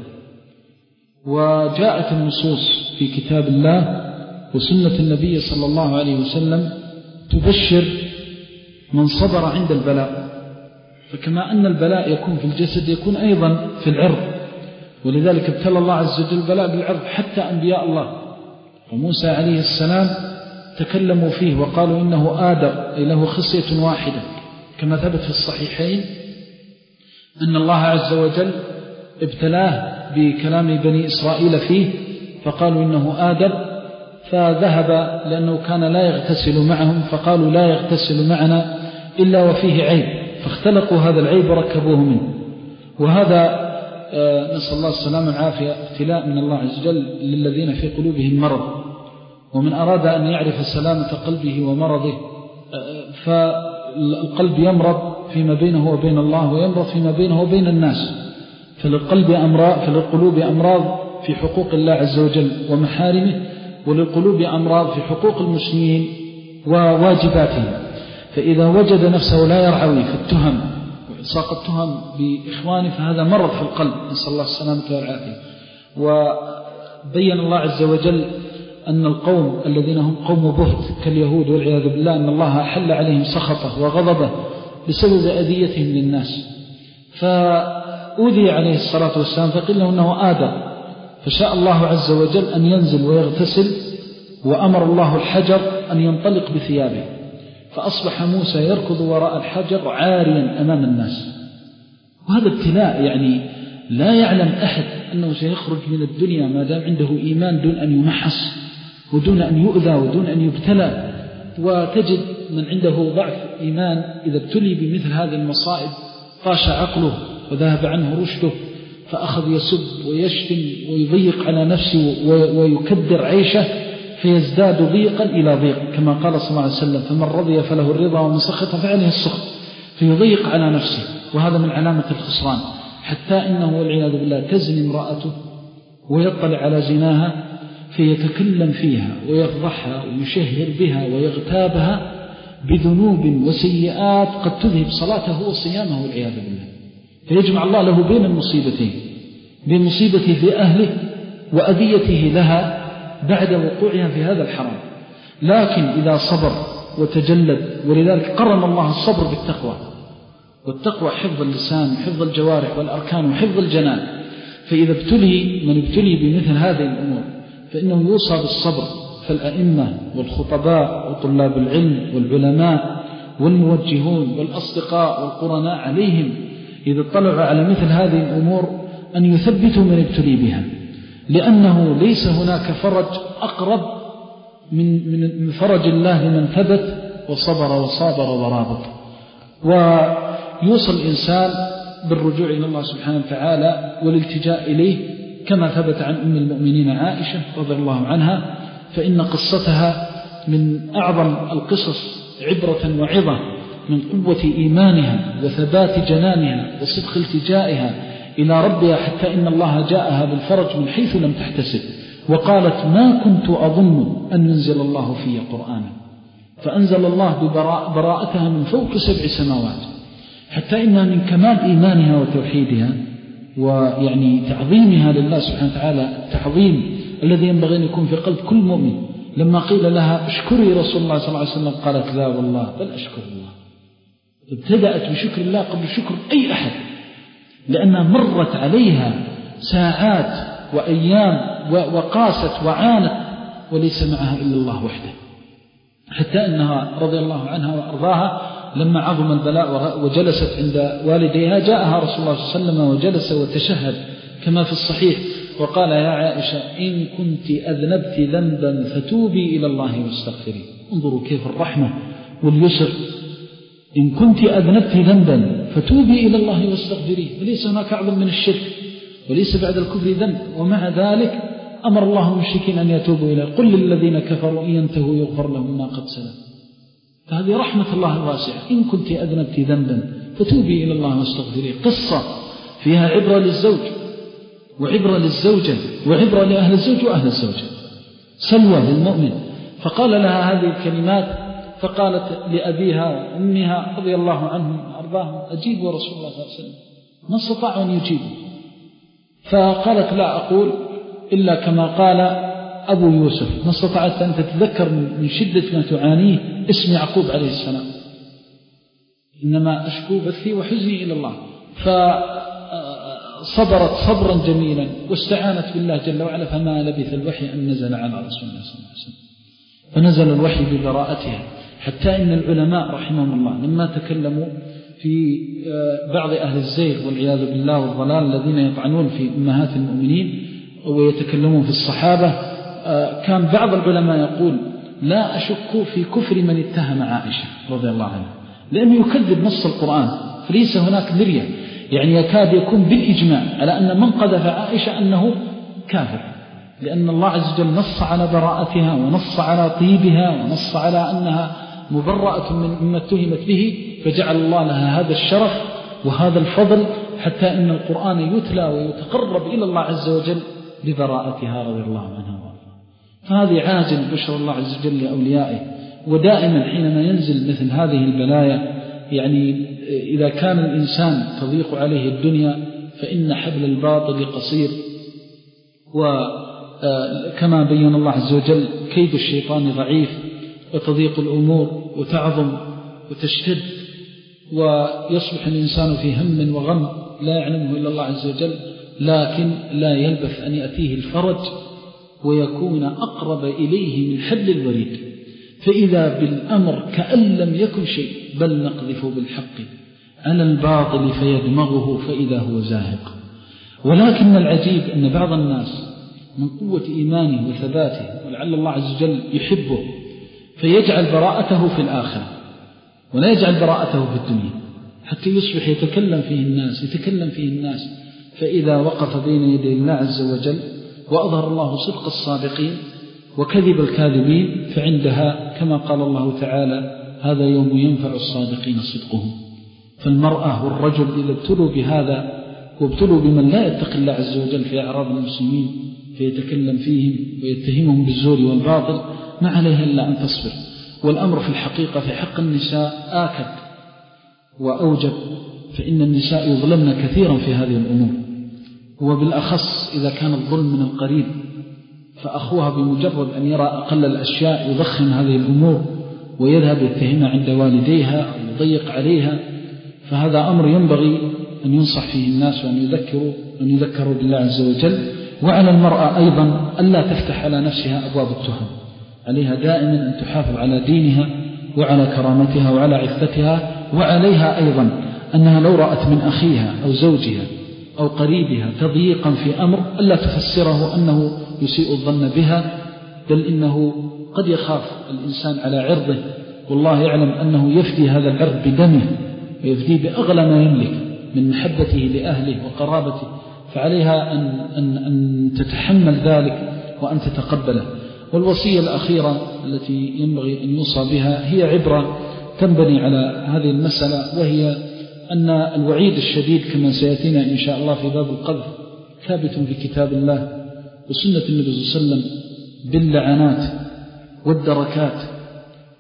B: وجاءت النصوص في كتاب الله وسنة النبي صلى الله عليه وسلم تبشر من صبر عند البلاء، فكما أن البلاء يكون في الجسد يكون أيضا في العرض، ولذلك ابتلى الله عز وجل البلاء بالعرض حتى أنبياء الله. وموسى عليه السلام تكلموا فيه وقالوا إنه آدر، أي له خصية واحدة، كما ثبت في الصحيحين أن الله عز وجل ابتلاه بكلام بني إسرائيل فيه فقالوا إنه آدر، فذهب لأنه كان لا يغتسل معهم، فقالوا لا يغتسل معنا إلا وفيه عيب، فاختلقوا هذا العيب وركبوه منه. وهذا نسأل الله السلامة والعافية ابتلاء من الله عز وجل للذين في قلوبهم مرض، ومن أراد أن يعرف سلامة قلبه ومرضه فالقلب يمرض فيما بينه وبين الله ويمرض فيما بينه وبين الناس. فللقلب أمراض، فللقلوب أمراض في حقوق الله عز وجل ومحارمه، وللقلوب أمراض في حقوق المسلمين وواجباتهم. فإذا وجد نفسه لا يرعوي في التهم وإلصاق التهم بإخوانه فهذا مرض في القلب، نسأل الله السلامة والعافية. وبين الله عز وجل أن القوم الذين هم قوم بهت كاليهود والعياذ بالله أن الله أحل عليهم سخطه وغضبه بسبب أذيتهم للناس، فأوذي عليه الصلاة والسلام فقيل له أنه آدم، فشاء الله عز وجل أن ينزل ويغتسل، وأمر الله الحجر أن ينطلق بثيابه، فأصبح موسى يركض وراء الحجر عاريا أمام الناس. وهذا ابتلاء، يعني لا يعلم أحد أنه سيخرج من الدنيا ما دام عنده إيمان دون أن يمحص ودون أن يؤذى ودون أن يبتلى. وتجد من عنده ضعف إيمان إذا ابتلي بمثل هذه المصائب طاش عقله وذهب عنه رشده، فأخذ يسب ويشتم ويضيق على نفسه ويكدر عيشه، فيزداد ضيقا إلى ضيق، كما قال صلى الله عليه وسلم: فمن رضي فله الرضا ومن سخط فعليه السخط، فيضيق على نفسه. وهذا من علامة الخسران، حتى إنه والعياذ بالله تزني امرأته ويطلع على زناها فيتكلم فيها ويفضحها ويشهر بها ويغتابها بذنوب وسيئات قد تذهب صلاته وصيامه والعياذ بالله. فيجمع الله له بين المصيبتين، بين مصيبته في أهله وأذيته لها بعد وقوعها في هذا الحرام. لكن إذا صبر وتجلد، ولذلك قرن الله الصبر بالتقوى، والتقوى حفظ اللسان وحفظ الجوارح والأركان وحفظ الجنان. فإذا ابتلي من ابتلي بمثل هذه الأمور فإنه يوصى بالصبر. فالأئمة والخطباء وطلاب العلم والعلماء والموجهون والأصدقاء والقرناء عليهم إذا اطلعوا على مثل هذه الأمور أن يثبتوا من ابتلي بها، لأنه ليس هناك فرج أقرب من من فرج الله لمن ثبت وصبر وصابر ورابط. ويوصل الإنسان بالرجوع إلى الله سبحانه وتعالى والالتجاء إليه، كما ثبت عن أم المؤمنين عائشة رضي الله عنها، فإن قصتها من أعظم القصص عبرة وعظة من قوة إيمانها وثبات جنانها وصدق التجائها إلى ربها، حتى إن الله جاءها بالفرج من حيث لم تحتسب، وقالت: ما كنت أظن أن ينزل الله في قرآنا، فأنزل الله ببراءتها من فوق سبع سماوات، حتى إنها من كمال إيمانها وتوحيدها ويعني تعظيمها لله سبحانه وتعالى، التعظيم الذي ينبغي أن يكون في قلب كل مؤمن. لما قيل لها اشكري رسول الله صلى الله عليه وسلم قالت لا والله بل أشكر الله. ابتدأت بشكر الله قبل شكر أي أحد، لأنها مرت عليها ساعات وأيام وقاست وعانت وليس معها إلا الله وحده، حتى أنها رضي الله عنها وأرضاها لما عظم البلاء وجلست عند والديها جاءها رسول الله صلى الله عليه وسلم وجلس وتشهد كما في الصحيح وقال يا عائشة إن كنت أذنبت ذنبا فتوبي إلى الله واستغفري. انظروا كيف الرحمة واليسر. إن كنت أذنبت ذنبا فتوبي إلى الله واستغفري، وليس هناك أعظم من الشرك وليس بعد الكفر ذنب، ومع ذلك أمر الله المشركين أن يتوبوا إليه. قل للذين كفروا إن ينتهوا يغفر لهم ما قد سلف. فهذه رحمة الله الواسعة. إن كنت أذنبت ذنبا فتوبي إلى الله واستغفري. قصة فيها عبرة للزوج وعبرة للزوجة وعبرة لأهل الزوج وأهل الزوجة، سلوى للمؤمن. فقال لها هذه الكلمات، فقالت لأبيها وأمها رضي الله عنهم وأرضاهم أجيبوا رسول الله صلى الله عليه وسلم، ما استطاعوا أن يجيبوا. فقالت لا أقول إلا كما قال أبو يوسف، ما استطعت أن تتذكر من شدة ما تعانيه اسم يعقوب عليه السلام، إنما أشكو بثي وحزني إلى الله. فصبرت صبرا جميلا واستعانت بالله جل وعلا، فما لبث الوحي أن نزل على رسول الله صلى الله عليه وسلم، فنزل الوحي ببراءتها. حتى إن العلماء رحمهم الله لما تكلموا في بعض أهل الزيغ والعياذ بالله والضلال الذين يطعنون في أمهات المؤمنين ويتكلمون في الصحابة، كان بعض العلماء يقول لا أشك في كفر من اتهم عائشة رضي الله عنها، لأنه يكذب نص القرآن، فليس هناك مرية، يعني يكاد يكون بالإجماع على أن من قذف عائشة أنه كافر، لأن الله عز وجل نص على براءتها ونص على طيبها ونص على أنها مبرأة من مما اتهمت به، فجعل الله لها هذا الشرف وهذا الفضل، حتى إن القرآن يتلى ويتقرب إلى الله عز وجل ببراءتها رضي الله عنها. فهذه عاجل بشر الله عز وجل لأوليائه. ودائما حينما ينزل مثل هذه البلايا، يعني إذا كان الإنسان تضيق عليه الدنيا فإن حبل الباطل قصير، وكما بين الله عز وجل كيد الشيطان ضعيف، وتضيق الأمور وتعظم وتشتد، ويصبح الإنسان في هم وغم لا يعلمه إلا الله عز وجل، لكن لا يلبث أن يأتيه الفرج ويكون أقرب إليه من حبل الوريد، فإذا بالأمر كأن لم يكن شيء، بل نقذف بالحق على الباطل فيدمغه فإذا هو زاهق. ولكن العجيب أن بعض الناس من قوة إيمانه وثباته ولعل الله عز وجل يحبه فيجعل براءته في الآخرة ولا يجعل براءته في الدنيا، حتى يصبح يتكلم فيه الناس يتكلم فيه الناس فإذا وقف بين يدي الله عز وجل وأظهر الله صدق الصادقين وكذب الكاذبين، فعندها كما قال الله تعالى هذا يوم ينفع الصادقين صدقهم. فالمرأة والرجل إذا ابتلوا بهذا وابتلوا بمن لا يتقي الله عز وجل في أعراض المسلمين فيتكلم فيهم ويتهمهم بالزور والباطل، ما عليها إلا أن تصبر. والأمر في الحقيقة في حق النساء آكد وأوجب، فإن النساء يظلمن كثيرا في هذه الأمور، وبالأخص إذا كان الظلم من القريب، فأخوها بمجرد أن يرى أقل الأشياء يضخم هذه الأمور ويذهب يتهمها عند والديها أو يضيق عليها، فهذا أمر ينبغي أن ينصح فيه الناس وأن يذكروا, أن يذكروا بالله عز وجل. وعلى المرأة أيضا ألا تفتح على نفسها أبواب التهم، عليها دائما أن تحافظ على دينها وعلى كرامتها وعلى عفتها. وعليها أيضا أنها لو رأت من أخيها أو زوجها أو قريبها تضييقا في أمر ألا تفسره أنه يسيء الظن بها، بل إنه قد يخاف الإنسان على عرضه، والله يعلم أنه يفدي هذا العرض بدمه ويفدي بأغلى ما يملك من محبته لأهله وقرابته، فعليها أن, أن, أن تتحمل ذلك وأن تتقبله. والوصية الأخيرة التي ينبغي أن يوصى بها هي عبرة تنبني على هذه المسألة، وهي أن الوعيد الشديد كما سيأتينا إن شاء الله في باب القذف ثابت في كتاب الله وسنة النبي صلى الله عليه وسلم باللعنات والدركات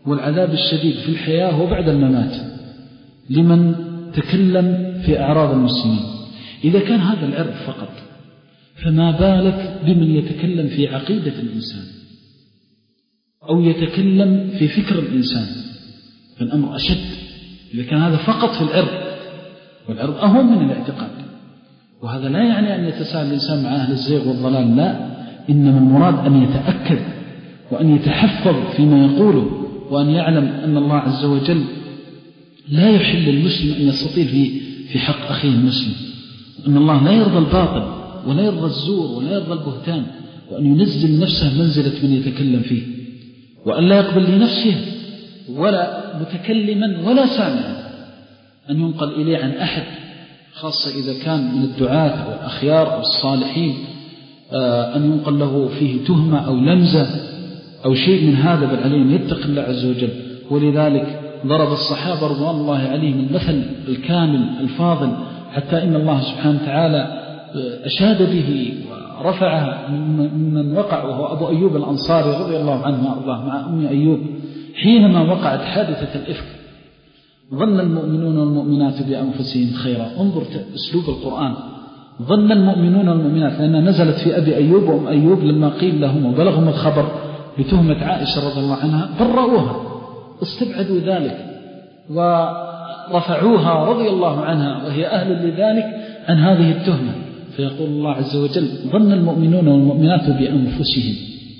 B: والعذاب الشديد في الحياة وبعد الممات لمن تكلم في أعراض المسلمين. إذا كان هذا العرض فقط، فما بالك بمن يتكلم في عقيدة الإنسان أو يتكلم في فكر الإنسان، فالأمر أشد. إذا كان هذا فقط في العرض، والعرض أهم من الاعتقاد، وهذا لا يعني أن يتساهل الإنسان مع أهل الزيغ والضلال، لا، إنما المراد أن يتأكد وأن يتحفظ فيما يقوله، وأن يعلم أن الله عز وجل لا يحل المسلم أن يستطيل في في حق أخيه المسلم، وأن الله لا يرضى الباطل ولا يرضى الزور ولا يرضى البهتان، وأن ينزل نفسه منزلة من يتكلم فيه، وأن لا يقبل لنفسه ولا متكلما ولا سامعا أن ينقل إليه عن أحد، خاصة إذا كان من الدعاة أو الأخيار أو الصالحين، أن ينقل له فيه تهمة أو لمزة أو شيء من هذا، بل عليه أن يتقي الله عز وجل. ولذلك ضرب الصحابة رضوان الله عليهم المثل الكامل الفاضل، حتى إن الله سبحانه وتعالى أشاد به ورفعه ممن وقع، وهو أبو أيوب الأنصاري رضي الله عنه وأرضاه مع أم أيوب، حينما وقعت حادثة الإفك ظن المؤمنون والمؤمنات بأنفسهم خيرا. انظر أسلوب القرآن، ظن المؤمنون والمؤمنات، لأنها نزلت في أبي أيوب وأم أيوب لما قيل لهم وبلغهم الخبر بتهمة عائشة رضي الله عنها برؤوها، استبعدوا ذلك ورفعوها رضي الله عنها وهي أهل لذلك عن هذه التهمة. فيقول الله عز وجل: ظن المؤمنون والمؤمنات بأنفسهم.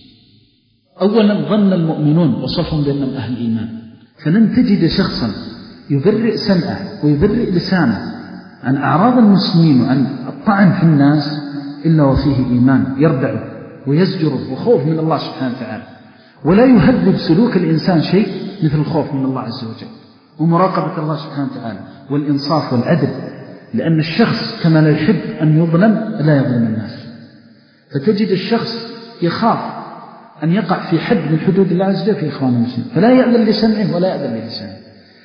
B: أولا ظن المؤمنون وصفهم بأنهم أهل الإيمان، فلن تجد شخصا يبرئ سمعه ويبرئ لسانه عن أعراض المسلمين وعن الطعن في الناس إلا وفيه إيمان يردعه ويزجره وخوف من الله سبحانه وتعالى، ولا يهذب سلوك الإنسان شيء مثل الخوف من الله عز وجل ومراقبة الله سبحانه وتعالى والإنصاف والعدل، لأن الشخص كما لا يحب أن يظلم لا يظلم الناس، فتجد الشخص يخاف أن يقع في حد من حدود الله عز وجل في إخوان المسلمين، فلا يأذن لسمعه ولا يأذن للسانه.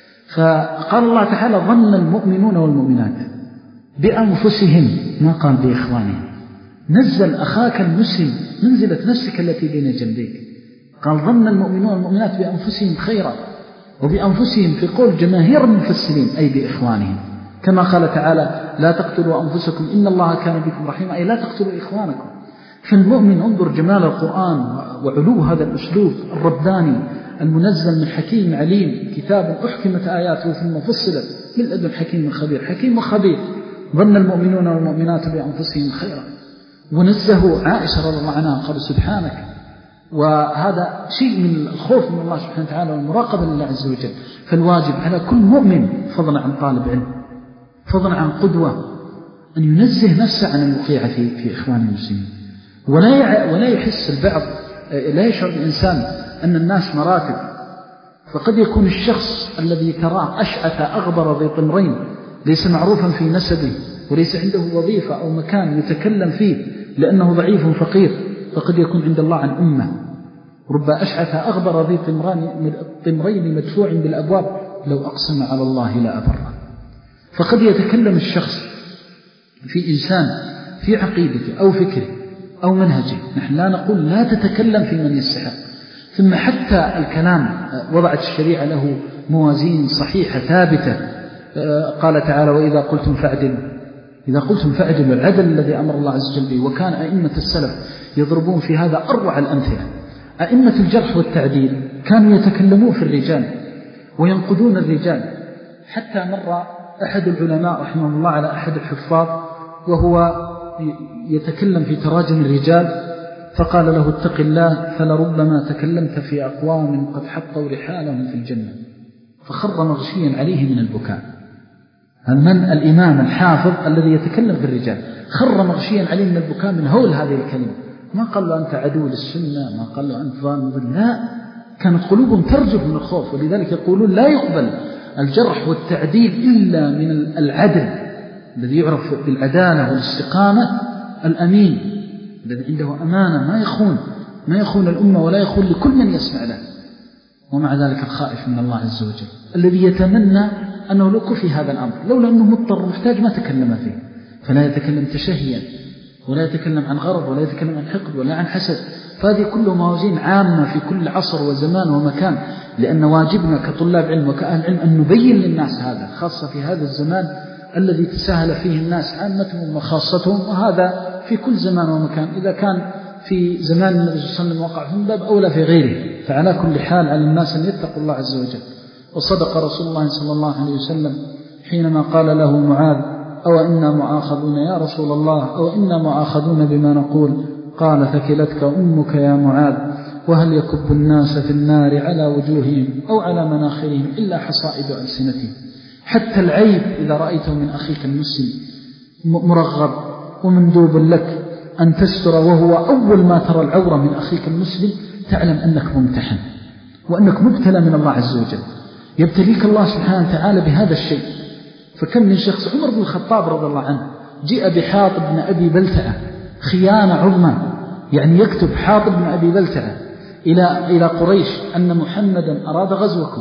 B: فقال الله تعالى: ظن المؤمنون والمؤمنات بأنفسهم، ما قال بإخوانهم. نزل أخاك المسلم منزلة نفسك التي بين جنبيك، قال: ظن المؤمنون والمؤمنات بأنفسهم خيرا، وبأنفسهم في قول جماهير المفسرين أي بإخوانهم، كما قال تعالى: لا تقتلوا أنفسكم إن الله كان بكم رحيما، أي لا تقتلوا إخوانكم. فالمؤمن، انظر جمال القرآن وعلو هذا الأسلوب الرباني المنزل من حكيم عليم، كتاب أحكمت آياته ثم فصلت من لدن حكيم خبير، حكيم وخبير. ظن المؤمنون والمؤمنات بأنفسهم خيرا، ونزه عائشة رضي الله عنها قال: سبحانك. وهذا شيء من الخوف من الله سبحانه وتعالى والمراقبة لله عز وجل. فالواجب على كل مؤمن، فضلا عن طالب علم، فضلا عن قدوة، أن ينزه نفسه عن الوقيعة في, في إخوان المسلمين، ولا ولا يحس البعض، لا يشعر الإنسان أن الناس مراتب. فقد يكون الشخص الذي تراه أشعث أغبر ذي طمرين ليس معروفا في نسبه وليس عنده وظيفة أو مكان يتكلم فيه لأنه ضعيف فقير، فقد يكون عند الله عن أمة. رب أشعث أغبر ذي طمرين مدفوع بالأبواب لو أقسم على الله لا أبره. فقد يتكلم الشخص في إنسان في عقيدته أو فكره أو منهجه. نحن لا نقول لا تتكلم في من يستحق، ثم حتى الكلام وضعت الشريعة له موازين صحيحة ثابتة. قال تعالى: وإذا قلتم فاعدلوا. إذا قلتم فاعدلوا، العدل الذي أمر الله عز وجل به. وكان أئمة السلف يضربون في هذا أروع الأمثلة. أئمة الجرح والتعديل كانوا يتكلمون في الرجال وينقدون الرجال، حتى مر أحد العلماء رحمه الله على أحد الحفاظ وهو يتكلم في تراجم الرجال، فقال له: اتق الله فلربما تكلمت في أقوام قد حطوا رحالهم في الجنة. فخر مغشيا عليه من البكاء. من الإمام الحافظ الذي يتكلم في الرجال خر مغشيا عليه من البكاء من هول هذه الكلمة. ما قال له أنت عدو للسنة، ما قال له أنت ظالم، لا، كانت قلوبهم ترجف من الخوف. ولذلك يقولون لا يقبل الجرح والتعديل إلا من العدل الذي يعرف بالعدالة والاستقامة، الأمين الذي عنده أمانة، ما يخون ما يخون الأمة ولا يخون لكل من يسمع له. ومع ذلك الخائف من الله عز وجل الذي يتمنى أنه لو كفي هذا الأمر، لولا أنه مضطر محتاج ما تكلم فيه، فلا يتكلم تشهيا ولا يتكلم عن غرض ولا يتكلم عن حقد ولا عن حسد. فهذه كله موازين عامة في كل عصر وزمان ومكان لأن واجبنا كطلاب علم وكأهل علم أن نبين للناس هذا، خاصة في هذا الزمان الذي تساهل فيه الناس عامتهم وخاصتهم، وهذا في كل زمان ومكان. إذا كان في زمان النبي صلى الله عليه وسلم وقع في باب أولى في غيره. فعلى كل حال على الناس أن يتقوا الله عز وجل. وصدق رسول الله صلى الله عليه وسلم حينما قال له معاذ: أو إنا مؤاخذون يا رسول الله، أو إنا مؤاخذون بما نقول؟ قال: ثكلتك أمك يا معاذ، وهل يكب الناس في النار على وجوههم أو على مناخرهم إلا حصائد ألسنتهم. حتى العيب إذا رأيته من أخيك المسلم مرغب ومندوب لك أن تستر، وهو أول ما ترى العورة من أخيك المسلم تعلم أنك ممتحن وأنك مبتلى من الله عز وجل، يبتليك الله سبحانه وتعالى بهذا الشيء. فكم من شخص، عمر بن الخطاب رضي الله عنه جاء بحاطب بن أبي بلتعة، خيانة عظمى، يعني يكتب حاطب بن أبي بلتعة إلى إلى قريش أن محمدا أراد غزوكم،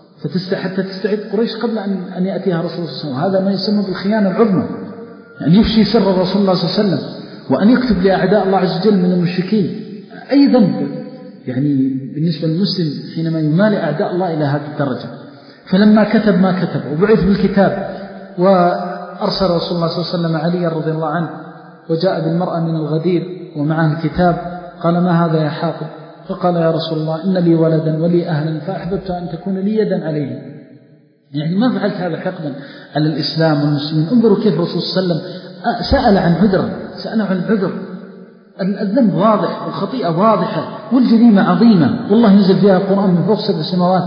B: حتى تستعد قريش قبل أن أن يأتيها رسول الله صلى الله عليه وسلم. هذا ما يسمى بالخيانة العظمى، يعني يفشي سر رسول الله صلى الله عليه وسلم، وأن يكتب لأعداء الله عز وجل من المشركين. أي ذنب يعني بالنسبة للمسلم حينما يمالي أعداء الله إلى هذه الدرجة. فلما كتب ما كتب وبعث بالكتاب، وأرسل رسول الله صلى الله عليه وسلم علي رضي الله عنه، وجاء بالمرأة من الغدير ومعه الكتاب، قال: ما هذا يا حاطب؟ فقال: يا رسول الله إن لي ولدا ولي أهلا فأحببت أن تكون لي يدا عليه. يعني ما فعلت هذا حقدا على الإسلام والمسلمين. انظروا كيف الرسول صلى الله عليه وسلم سأل عن عذر، سأل عن عذر. الذنب واضح والخطيئة واضحة والجريمة عظيمة، والله ينزل فيها القرآن من فوق سبع سماوات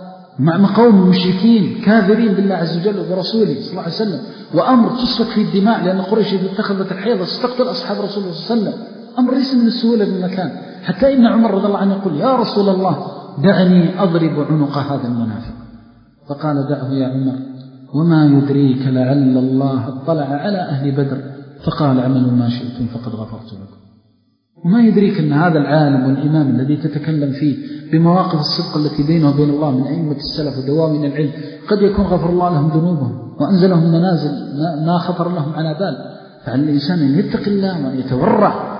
B: مع قوم مشركين كافرين بالله عز وجل وبرسوله صلى الله عليه وسلم، وأمر تسفك في الدماء، لأن قريش إذا اتخذت الحيضة استقتل أصحاب رسول الله صلى الله عليه وسلم. أمر ليس من السهولة بالمكان، حتى إن عمر رضي الله عنه يقول: يا رسول الله دعني أضرب عنق هذا المنافق. فقال: دعه يا عمر، وما يدريك لعل الله اطلع على أهل بدر فقال: اعملوا ما شئتم فقد غفرت لكم. وما يدريك أن هذا العالم والإمام الذي تتكلم فيه بمواقف الصدق التي بينه وبين الله من أئمة السلف ودوام العلم قد يكون غفر الله لهم ذنوبهم وأنزلهم منازل ما خطر لهم على بال. فعلى الإنسان أن يتقي الله وأن يتورع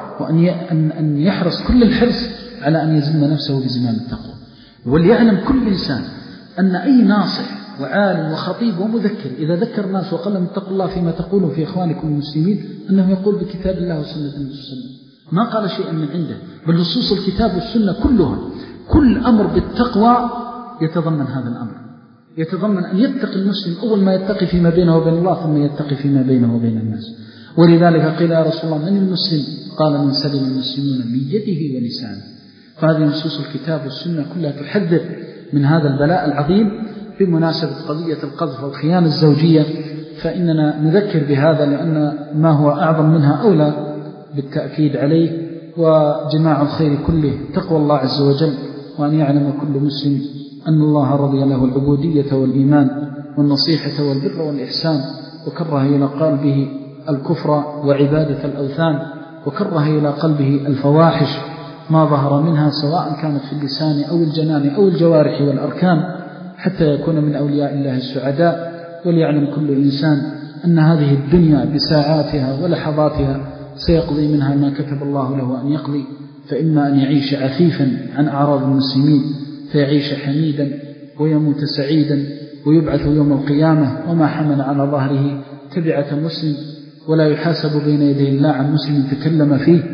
B: وأن يحرص كل الحرص على أن يزم نفسه بزمام التقوى. وليعلم كل إنسان أن أي ناصح وعالم وخطيب ومذكر إذا ذكر الناس وقال لهم اتقوا الله فيما تقولون في إخوانكم المسلمين أنه يقول بكتاب الله وسنة النبي صلى الله عليه وسلم، ما قال شيئا من عنده، بل نصوص الكتاب والسنة كلها. كل أمر بالتقوى يتضمن هذا الأمر، يتضمن أن يتقي المسلم أول ما يتقي فيما بينه وبين الله ثم يتقي فيما بينه وبين الناس. ولذلك قيل: يا رسول الله من المسلم؟ قال: من سلم المسلمون من يده ولسانه. فهذه نصوص الكتاب والسنة كلها تحذر من هذا البلاء العظيم. بمناسبة قضية القذف والخيانة الزوجية فإننا نذكر بهذا، لأن ما هو أعظم منها أولى بالتأكيد عليه. وجماع الخير كله تقوى الله عز وجل، وأن يعلم كل مسلم أن الله رضي له العبودية والإيمان والنصيحة والبر والإحسان، وكره إلى قلبه الكفر وعبادة الأوثان، وكره إلى قلبه الفواحش ما ظهر منها سواء كانت في اللسان أو الجنان أو الجوارح والأركان، حتى يكون من أولياء الله السعداء. وليعلم كل إنسان أن هذه الدنيا بساعاتها ولحظاتها سيقضي منها ما كتب الله له أن يقضي، فإما أن يعيش عفيفا عن أعراض المسلمين فيعيش حميدا ويموت سعيدا ويبعث يوم القيامة وما حمل على ظهره تبعة مسلم ولا يحاسب بين يدي الله عن مسلم تكلم فيه،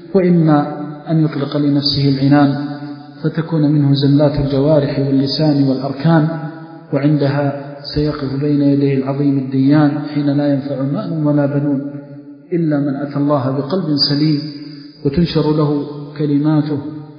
B: وإما أن يطلق لنفسه العنان فتكون منه زلات الجوارح واللسان والأركان، وعندها سيقف بين يديه العظيم الديان حين لا ينفع مال ولا بنون إلا من أتى الله بقلب سليم، وتنشر له كلماته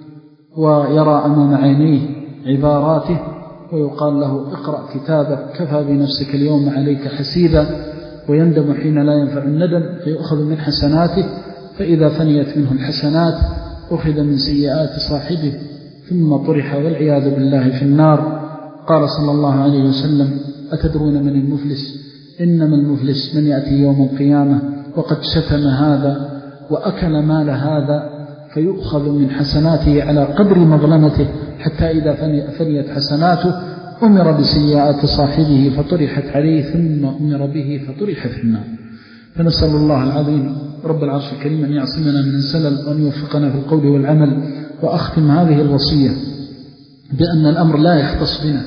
B: ويرى أمام عينيه عباراته ويقال له: اقرأ كتابك كفى بنفسك اليوم عليك حسيبا. ويندم حين لا ينفع الندم فيأخذ من حسناته، فإذا فنيت منه الحسنات أخذ من سيئات صاحبه ثم طرح والعياذ بالله في النار. قال صلى الله عليه وسلم: أتدرون من المفلس؟ إنما المفلس من يأتي يوم القيامة وقد شتم هذا وأكل مال هذا، فيؤخذ من حسناته على قدر مظلمته، حتى إذا فنيت حسناته أمر بسيئات صاحبه فطرحت عليه ثم أمر به فطرح في النار. فنسأل الله العظيم رب العرش الكريم أن يعصمنا من السلل وأن يوفقنا في القول والعمل. وأختم هذه الوصية بأن الأمر لا يختص بنا،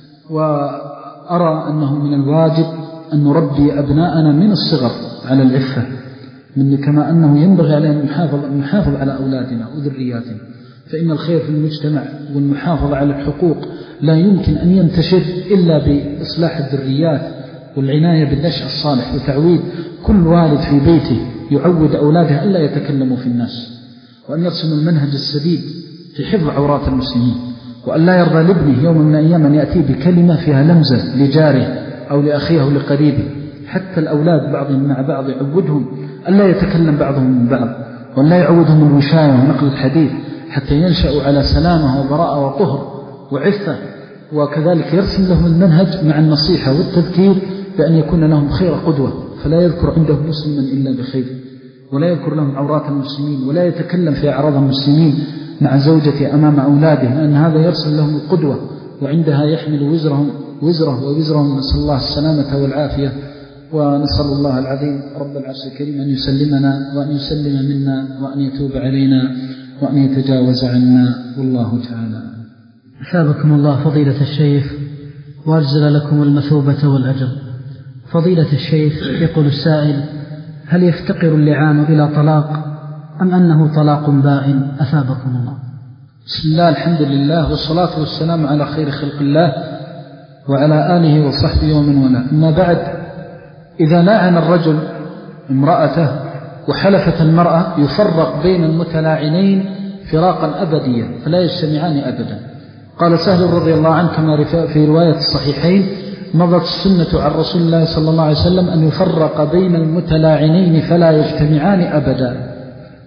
B: وأرى أنه من الواجب أن نربي أبناءنا من الصغر على العفة، من كما أنه ينبغي علينا أن نحافظ على أولادنا وذرياتنا، فإن الخير في المجتمع والمحافظة على الحقوق لا يمكن أن ينتشر إلا بإصلاح الذريات والعناية بالنشء الصالح، وتعويد كل والد في بيته يعود أولاده ألا يتكلموا في الناس، وأن يرسم المنهج السديد في حفظ عورات المسلمين، وأن لا يرضى لابنه يوم من الأيام أن يأتي بكلمة فيها لمزة لجاره أو لأخيه أو لقريبه. حتى الأولاد بعضهم مع بعض يعودهم ألا يتكلم بعضهم من بعض، وأن لا يعودهم الوشاية ونقل الحديث، حتى ينشأوا على سلامة وبراءة وطهر وعفة. وكذلك يرسم لهم المنهج مع النصيحة والتذكير بأن يكون لهم خير قدوة، فلا يذكر عنده مسلما إلا بخير، ولا يذكر لهم عورات المسلمين، ولا يتكلم في أعراض المسلمين مع زوجته أمام أولاده، لأن هذا يرسل لهم القدوة، وعندها يحمل وزرهم وزره ووزرهم. نسأل الله السلامة والعافية، ونسأل الله العظيم رب العرش الكريم أن يسلمنا وأن يسلم منا وأن يتوب علينا وأن يتجاوز عنا، والله تعالى.
A: أثابكم الله فضيلة الشيخ وأجزل لكم المثوبة والأجر. فضيلة الشيخ، يقول السائل: هل يفتقر اللعان إلى طلاق أم أنه طلاق بائن؟ أثابكم الله.
B: بسم الله، الحمد لله، والصلاة والسلام على خير خلق الله وعلى آله وصحبه ومن والاه. أما بعد، إذا لعن الرجل امرأته وحلفت المرأة يفرق بين المتلاعنين فراقا أبديا فلا يجتمعان أبدا. قال سهل رضي الله عنه كما في رواية الصحيحين: مضت السنة عن رسول الله صلى الله عليه وسلم أن يفرق بين المتلاعنين فلا يجتمعان أبدا.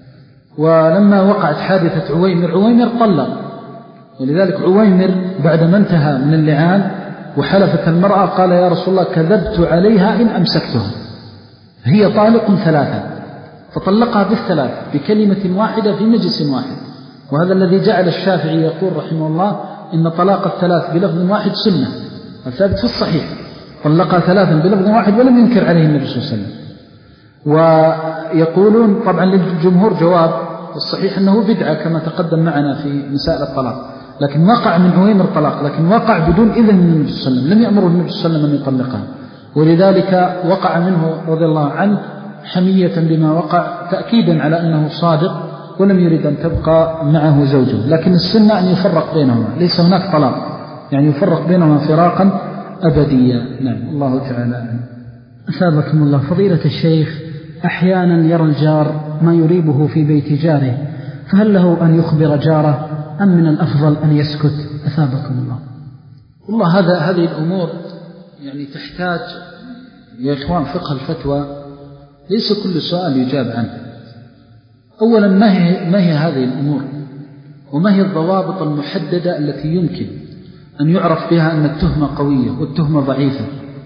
B: ولما وقعت حادثة عويمر، عويمر طلق، ولذلك عويمر بعدما انتهى من اللعان وحلفت المرأة قال: يا رسول الله كذبت عليها إن أمسكتها، هي طالق ثلاثة، فطلقها بالثلاث بكلمة واحدة في مجلس واحد. وهذا الذي جعل الشافعي يقول رحمه الله إن طلاق الثلاث بلفظ واحد سنة، الثابت في الصحيح، طلقها ثلاثا بلفظ واحد ولم ينكر عليه النبي صلى الله عليه وسلم. ويقولون طبعا للجمهور جواب الصحيح أنه بدعة كما تقدم معنا في مسائل الطلاق، لكن وقع من عويمر طلاق، لكن وقع بدون إذن من النبي صلى الله عليه وسلم، لم يأمره النبي صلى الله عليه وسلم أن يطلقها، ولذلك وقع منه رضي الله عنه حمية بما وقع، تأكيدا على أنه صادق ولم يريد أن تبقى معه زوجه. لكن السنة أن يفرق بينهما، ليس هناك طلاق، يعني يفرق بينهما فراقا أبديا. نعم، الله تعالى.
A: أثابكم الله فضيلة الشيخ، أحيانا يرى الجار ما يريبه في بيت جاره، فهل له أن يخبر جاره أم من الأفضل أن يسكت؟ أثابكم الله.
B: والله هذا هذه الأمور يعني تحتاج يا إخوان فقه الفتوى، ليس كل سؤال يجاب عنه. أولا، ما هي, ما هي هذه الأمور، وما هي الضوابط المحددة التي يمكن أن يعرف بها أن التهمة قوية والتهمة ضعيفة؟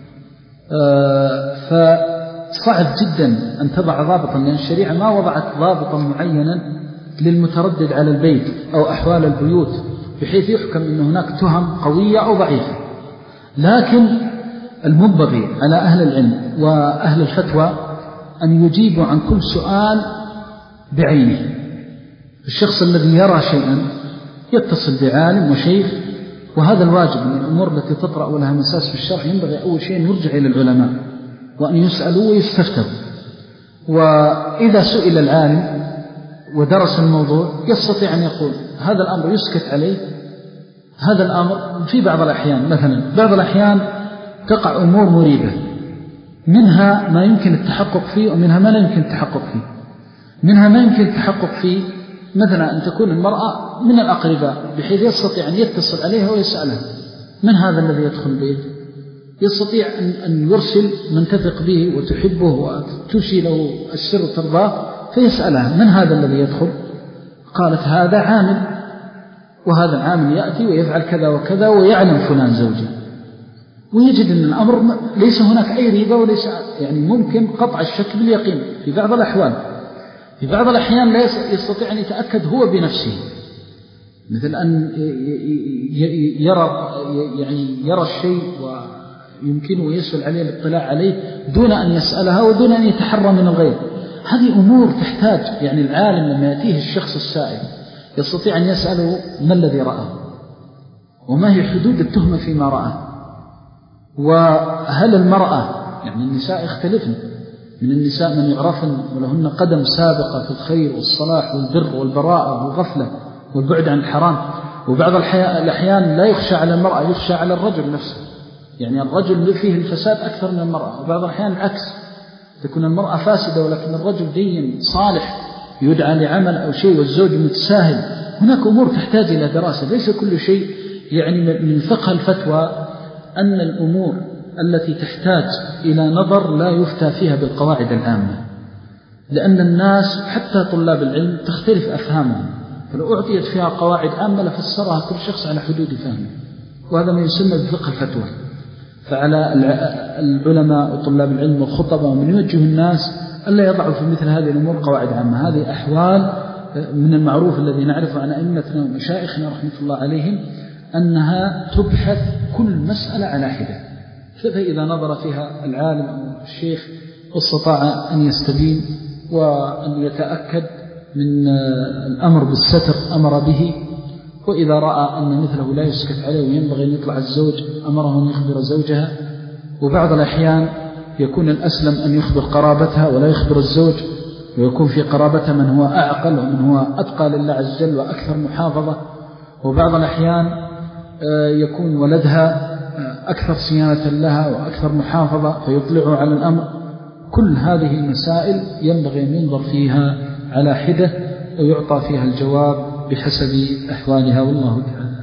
B: آه فصعب جدا أن تضع ضابطا، لأن الشريعة ما وضعت ضابطا معينا للمتردد على البيت أو أحوال البيوت بحيث يحكم أن هناك تهم قوية أو ضعيفة. لكن المنبغي على أهل العلم وأهل الفتوى أن يجيبوا عن كل سؤال بعينه. الشخص الذي يرى شيئا يتصل بعالم وشيخ، وهذا الواجب من الأمور التي تطرأ ولها مساس في الشرع. ينبغي أول شيء أن يرجع إلى العلماء وأن يسألوا ويستفتوا، وإذا سئل العالم ودرس الموضوع يستطيع أن يقول هذا الأمر يسكت عليه، هذا الأمر في بعض الأحيان، مثلا بعض الأحيان تقع أمور مريبة، منها ما يمكن التحقق فيه ومنها ما لا يمكن التحقق فيه. منها ما يمكن التحقق فيه مثلا أن تكون المرأة من الأقرباء بحيث يستطيع أن يتصل عليها ويسألها من هذا الذي يدخل البيت، يستطيع أن يرسل من تثق به وتحبه وتشي له السر ترضاه فيسألها من هذا الذي يدخل، قالت هذا عامل، وهذا العامل يأتي ويفعل كذا وكذا ويعلم فلان زوجي، ويجد أن الأمر ليس هناك أي ريبة وليس يعني ممكن قطع الشك باليقين في بعض الأحوال. في بعض الأحيان لا يستطيع أن يتأكد هو بنفسه، مثل أن يرى يعني يرى الشيء ويمكنه يسأل عليه الاطلاع عليه دون أن يسألها ودون أن يتحرى من الغير. هذه أمور تحتاج يعني العالم لما يأتيه الشخص السائل يستطيع أن يسأله ما الذي رأى، وما هي حدود التهمة فيما رأى، وهل المرأة يعني النساء يختلفن، من النساء من يعرفن ولهن قدم سابقة في الخير والصلاح والبر والبراءة والغفلة والبعد عن الحرام، وبعض الأحيان لا يخشى على المرأة، يخشى على الرجل نفسه، يعني الرجل فيه الفساد أكثر من المرأة، وبعض الأحيان العكس، تكون المرأة فاسدة ولكن الرجل دين صالح يدعى لعمل أو شيء والزوج متساهل. هناك أمور تحتاج إلى دراسة، ليس كل شيء يعني من فقه الفتوى أن الأمور التي تحتاج إلى نظر لا يفتى فيها بالقواعد العامة، لأن الناس حتى طلاب العلم تختلف أفهامهم، فلو أعطيت فيها قواعد عامة لفسرها كل شخص على حدود فهمه، وهذا ما يسمى بفقه الفتوى. فعلى العلماء وطلاب العلم والخطباء ومن يوجه الناس ألا يضعوا في مثل هذه الأمور قواعد عامة. هذه أحوال من المعروف الذي نعرفه عن أئمتنا ومشايخنا رحمة الله عليهم أنها تبحث كل مسألة على حدة، فإذا نظر فيها العالم أو الشيخ استطاع أن يستبين وأن يتأكد من الأمر بالستر أمر به، وإذا رأى أن مثله لا يسكت عليه وينبغي أن يطلع الزوج أمره أن يخبر زوجها. وبعض الأحيان يكون الأسلم أن يخبر قرابتها ولا يخبر الزوج، ويكون في قرابتها من هو أعقل ومن هو أتقى لله عز وجل وأكثر محافظة. وبعض الأحيان يكون ولدها أكثر صيانة لها وأكثر محافظة فيطلع على الأمر. كل هذه المسائل ينبغي أن ينظر فيها على حدة ويعطى فيها الجواب بحسب أحوالها، والله تعالى.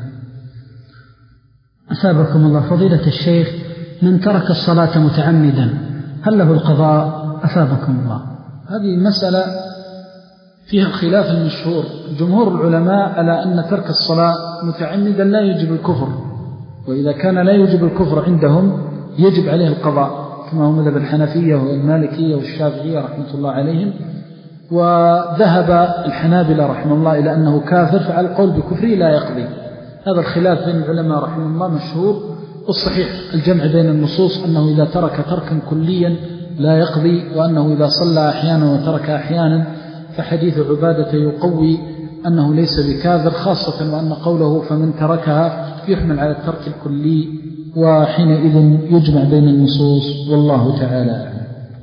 A: أثابكم الله. فضيلة الشيخ، من ترك الصلاة متعمدا هل له القضاء؟ أثابكم الله.
B: هذه مسألة فيها خلاف المشهور. جمهور العلماء على أن ترك الصلاة متعمدا لا يجب الكفر، وإذا كان لا يجب الكفر عندهم يجب عليه القضاء، كما هو مذهب الحنفية والمالكية والشافعية رحمة الله عليهم. وذهب الحنابلة رحمه الله إلى أنه كافر، فعلى القول بكفره لا يقضي. هذا الخلاف بين العلماء رحمه الله مشهور، والصحيح الجمع بين النصوص أنه إذا ترك تركا كليا لا يقضي، وأنه إذا صلى أحيانا وترك أحيانا فحديث عبادة يقوي أنه ليس بكافر، خاصة وأن قوله فمن تركها يحمل على الترك الكلي، وحينئذ يجمع بين النصوص، والله تعالى أعلم.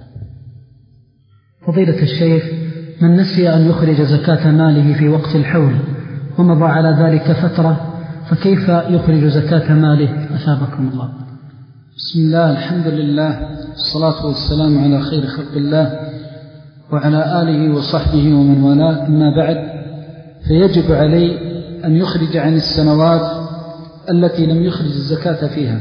A: فضيلة الشيخ، من نسي أن يخرج زكاة ماله في وقت الحول ومضى على ذلك فترة فكيف يخرج زكاة ماله؟ أثابكم الله.
B: بسم الله، الحمد لله، الصلاة والسلام على خير خلق الله وعلى آله وصحبه ومن والاه، أما بعد، فيجب عليه أن يخرج عن السنوات التي لم يخرج الزكاة فيها.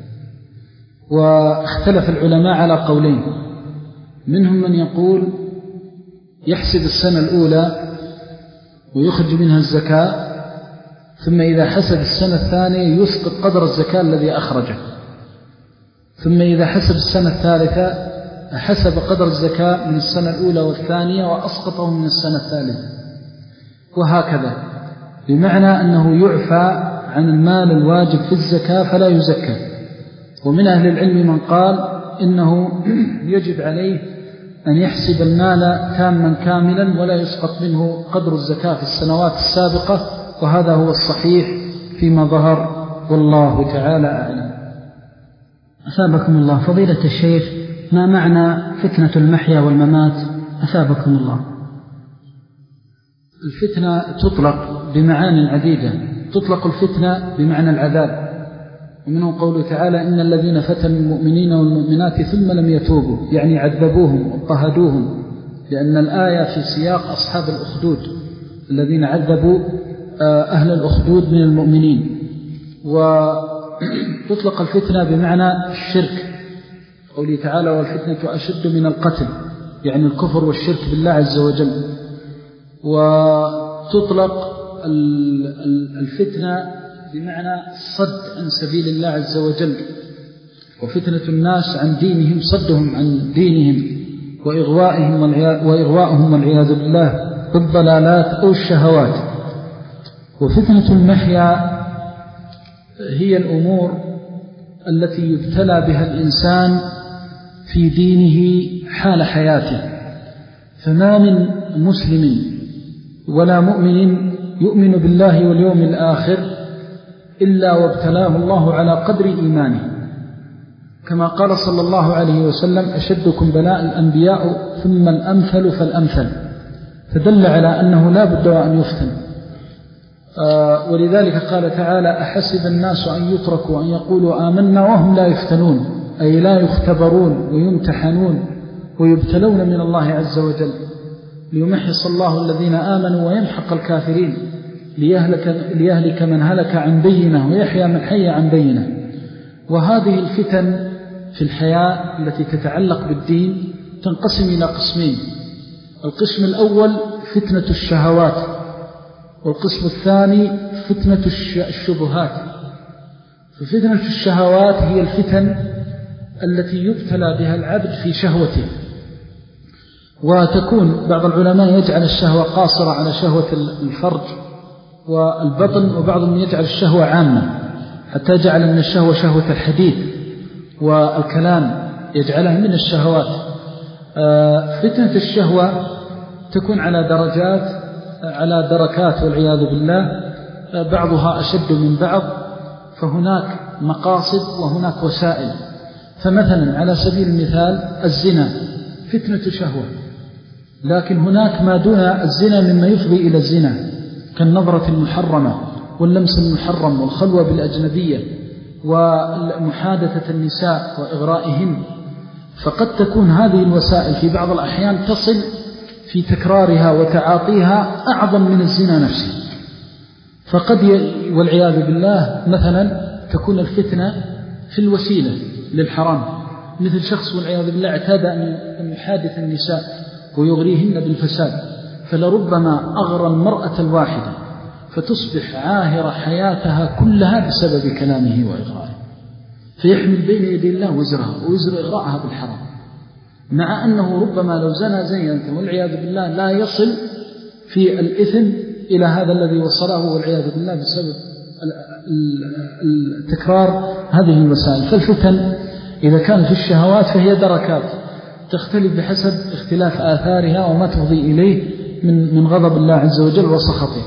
B: واختلف العلماء على قولين، منهم من يقول يحسب السنة الأولى ويخرج منها الزكاة، ثم إذا حسب السنة الثانية يسقط قدر الزكاة الذي أخرجه، ثم إذا حسب السنة الثالثة حسب قدر الزكاة من السنة الأولى والثانية وأسقطه من السنة الثالثة، وهكذا، بمعنى أنه يعفى عن المال الواجب في الزكاة فلا يزكى. ومن أهل العلم من قال إنه يجب عليه أن يحسب المال تاما كاملا ولا يسقط منه قدر الزكاة في السنوات السابقة، وهذا هو الصحيح فيما ظهر، والله تعالى أعلم.
A: أثابكم الله. فضيلة الشيخ، ما معنى فتنة المحيا والممات؟ أثابكم الله.
B: الفتنة تطلق بمعاني عديدة. تطلق الفتنة بمعنى العذاب، ومنه قوله تعالى إن الذين فتنوا المؤمنين والمؤمنات ثم لم يتوبوا، يعني عذبوهم واضطهدوهم، لأن الآية في سياق أصحاب الأخدود الذين عذبوا أهل الأخدود من المؤمنين. وتطلق الفتنة بمعنى الشرك، قوله تعالى والفتنة أشد من القتل، يعني الكفر والشرك بالله عز وجل. وتطلق الفتنة بمعنى الصد عن سبيل الله عز وجل، وفتنة الناس عن دينهم صدهم عن دينهم وإغوائهم وإغواءهم والعياذ بالله بالضلالات أو الشهوات. وفتنة المحيا هي الأمور التي يبتلى بها الإنسان في دينه حال حياته، فما من مسلم ولا مؤمن يؤمن بالله واليوم الآخر إلا وابتلاه الله على قدر إيمانه، كما قال صلى الله عليه وسلم: أشدكم بلاء الأنبياء ثم الأمثل فالأمثل، فدل على أنه لا بد أن يفتن. آه ولذلك قال تعالى: أحسب الناس أن يتركوا أن يقولوا آمنا وهم لا يفتنون، أي لا يختبرون ويمتحنون ويبتلون من الله عز وجل، ليمحص الله الذين آمنوا ويمحق الكافرين، ليهلك, ليهلك من هلك عن بينه ويحيى من حي عن بينه. وهذه الفتن في الحياة التي تتعلق بالدين تنقسم إلى قسمين: القسم الأول فتنة الشهوات، والقسم الثاني فتنة الشبهات. ففتنة الشهوات هي الفتن التي يبتلى بها العبد في شهوته، وتكون بعض العلماء يجعل الشهوة قاصرة على شهوة الفرج والبطن، وبعضهم يجعل الشهوة عامة حتى جعل من الشهوة شهوة الحديث والكلام، يجعلها من الشهوات. فتنة الشهوة تكون على درجات، على دركات والعياذ بالله، بعضها أشد من بعض، فهناك مقاصد وهناك وسائل. فمثلا على سبيل المثال الزنا فتنة شهوة، لكن هناك ما دون الزنا مما يفضي إلى الزنا، كالنظرة المحرمة واللمس المحرم والخلوة بالأجنبية ومحادثة النساء وإغرائهن. فقد تكون هذه الوسائل في بعض الأحيان تصل في تكرارها وتعاطيها أعظم من الزنا نفسه. فقد ي... والعياذ بالله مثلا تكون الفتنة في الوسيلة للحرام، مثل شخص والعياذ بالله اعتاد أن يحادث النساء ويغريهن بالفساد، فلربما أغرى المرأة الواحدة فتصبح عاهرة حياتها كلها بسبب كلامه وإغرائه، فيحمل بين يدي الله وزرها ووزر إغراءها بالحرام، مع أنه ربما لو زنى زينة والعياذ بالله لا يصل في الإثم إلى هذا الذي وصله والعياذ بالله بسبب التكرار هذه الوسائل. فالفتن إذا كان في الشهوات فهي دركات تختلف بحسب اختلاف آثارها وما تفضي إليه من من غضب الله عز وجل وسخطه.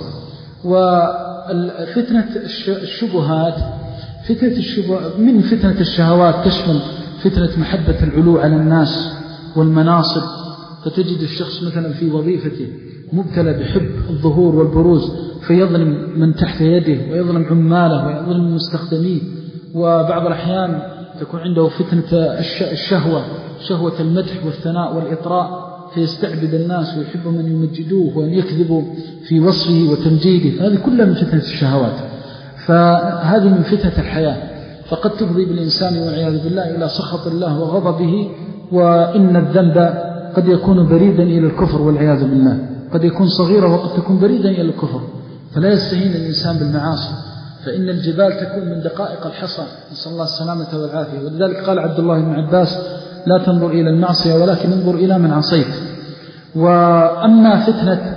B: وفتنة الشبهات فتنة الشبهات من فتنة الشهوات تشمل فتنة محبة العلو على الناس والمناصب، فتجد الشخص مثلا في وظيفته مبتلى بحب الظهور والبروز، فيظلم من تحت يده ويظلم عماله ويظلم المستخدمين. وبعض الأحيان تكون عنده فتنة الشهوة، شهوة المدح والثناء والإطراء، فيستعبد الناس ويحب من يمجدوه وأن يكذبوا في وصفه وتمجيده. هذه كلها من فتنة الشهوات، فهذه من فتنة الحياة، فقد تفضي بالإنسان والعياذ بالله إلى سخط الله وغضبه. وإن الذنب قد يكون بريدا إلى الكفر والعياذ بالله، قد يكون صغيرا وقد تكون بريدا إلى الكفر، فلا يستهين الإنسان بالمعاصي، فإن الجبال تكون من دقائق الحصى، نسأل الله السلامة والعافية. ولذلك قال عبد الله بن عباس: لا تنظر إلى المعصية ولكن انظر إلى من عصيت. وأما فتنة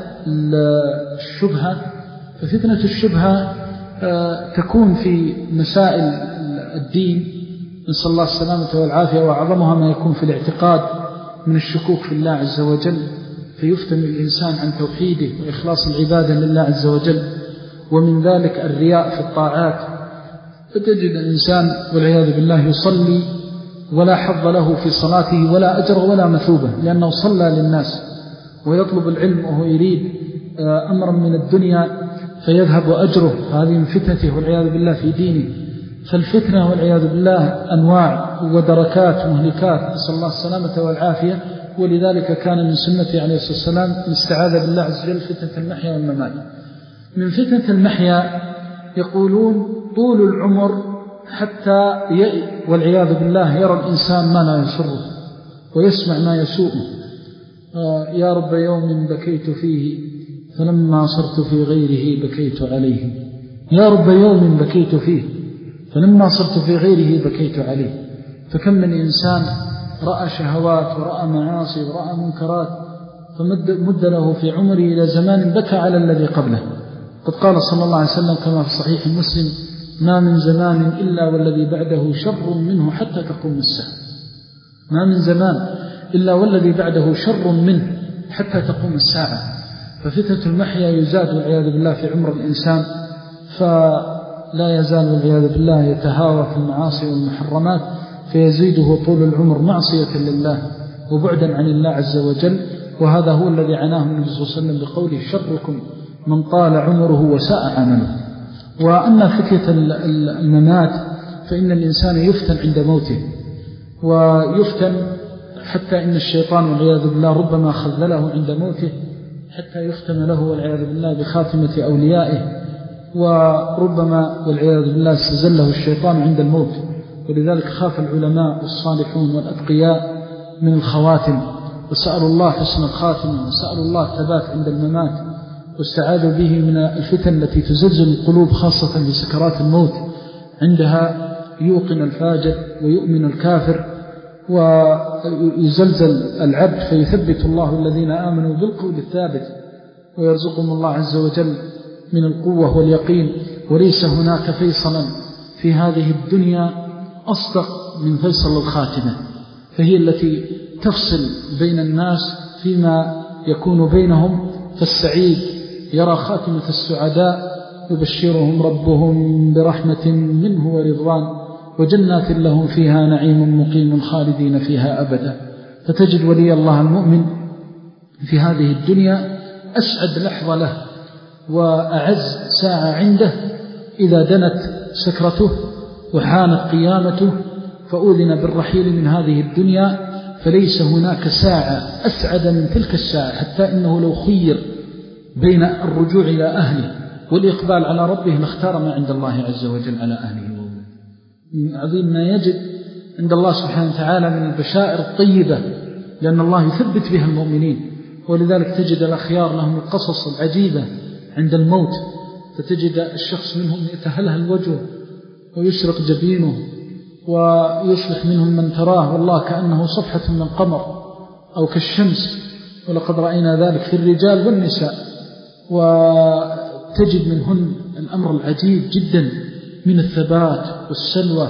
B: الشبهة ففتنة الشبهة تكون في مسائل الدين، نسأل الله السلامة والعافية، وأعظمها ما يكون في الاعتقاد من الشكوك في الله عز وجل، فيفتن الإنسان عن توحيده وإخلاص العبادة لله عز وجل. ومن ذلك الرياء في الطاعات، فتجد الإنسان والعياذ بالله يصلي ولا حظ له في صلاته ولا أجر ولا مثوبة، لأنه صلى للناس، ويطلب العلم وهو يريد أمرا من الدنيا فيذهب أجره. هذه من فتنته والعياذ بالله في دينه. فالفتنة والعياذ بالله أنواع ودركات مهلكات، نسأل الله السلامة والعافية. ولذلك كان من سنته عليه الصلاة والسلام الاستعاذة بالله عز وجل فتنة المحيا والممات. من فتنة المحيا يقولون طول العمر حتى والعياذ بالله يرى الإنسان ما لا يسره ويسمع ما يسوءه. آه يا رب يوم بكيت فيه فلما صرت في غيره بكيت عليه، يا رب يوم بكيت فيه فلما صرت في غيره بكيت عليه. فكم من إنسان رأى شهوات ورأى معاصي ورأى منكرات، فمد له في عمره إلى زمان بكى على الذي قبله. قد قال صلى الله عليه وسلم كما في صحيح مسلم: ما من زمان إلا والذي بعده شر منه حتى تقوم الساعة. ما من زمان إلا والذي بعده شر منه حتى تقوم الساعة. ففتنة المحيا يزاد والعياذ بالله في عمر الإنسان، لا يزال والعياذ بالله يتهاوى في المعاصي والمحرمات فيزيده طول العمر معصية لله وبعدا عن الله عز وجل. وهذا هو الذي عناه النبي صلى الله عليه وسلم بقوله شركم من طال عمره وساء عمله. وأما فتية الممات فإن الإنسان يفتن عند موته، ويفتن حتى إن الشيطان والعياذ بالله ربما خذله عند موته حتى يختم له والعياذ بالله بخاتمة أوليائه، وربما والعياذ بالله استزله الشيطان عند الموت. ولذلك خاف العلماء والصالحون والأتقياء من الخواتم، وسألوا الله حسن الخاتمة، وسألوا الله الثبات عند الممات، واستعاذوا به من الفتن التي تزلزل القلوب خاصة في سكرات الموت. عندها يوقن الفاجر ويؤمن الكافر ويزلزل العبد، فيثبت الله الذين آمنوا بالقول الثابت ويرزقهم الله عز وجل من القوة واليقين. وليس هناك فيصلا في هذه الدنيا أصدق من فيصل الخاتمة، فهي التي تفصل بين الناس فيما يكون بينهم. فالسعيد يرى خاتمة السعداء يبشرهم ربهم برحمة منه ورضوان وجنات لهم فيها نعيم مقيم خالدين فيها أبدا. فتجد ولي الله المؤمن في هذه الدنيا أسعد لحظة له وأعز ساعة عنده إذا دنت سكرته وحانت قيامته فأذن بالرحيل من هذه الدنيا. فليس هناك ساعة أسعد من تلك الساعة، حتى إنه لو خير بين الرجوع إلى أهله والإقبال على ربه لاختار ما عند الله عز وجل على أهله. من عظيم ما يجد عند الله سبحانه وتعالى من البشائر الطيبة، لأن الله يثبت بها المؤمنين. ولذلك تجد الأخيار لهم القصص العجيبة عند الموت، فتجد الشخص منهم يتهلهل وجهه ويشرق جبينه ويصبح منهم من تراه والله كأنه صفحة من قمر أو كالشمس، ولقد رأينا ذلك في الرجال والنساء. وتجد منهن الأمر العجيب جدا من الثبات والسلوى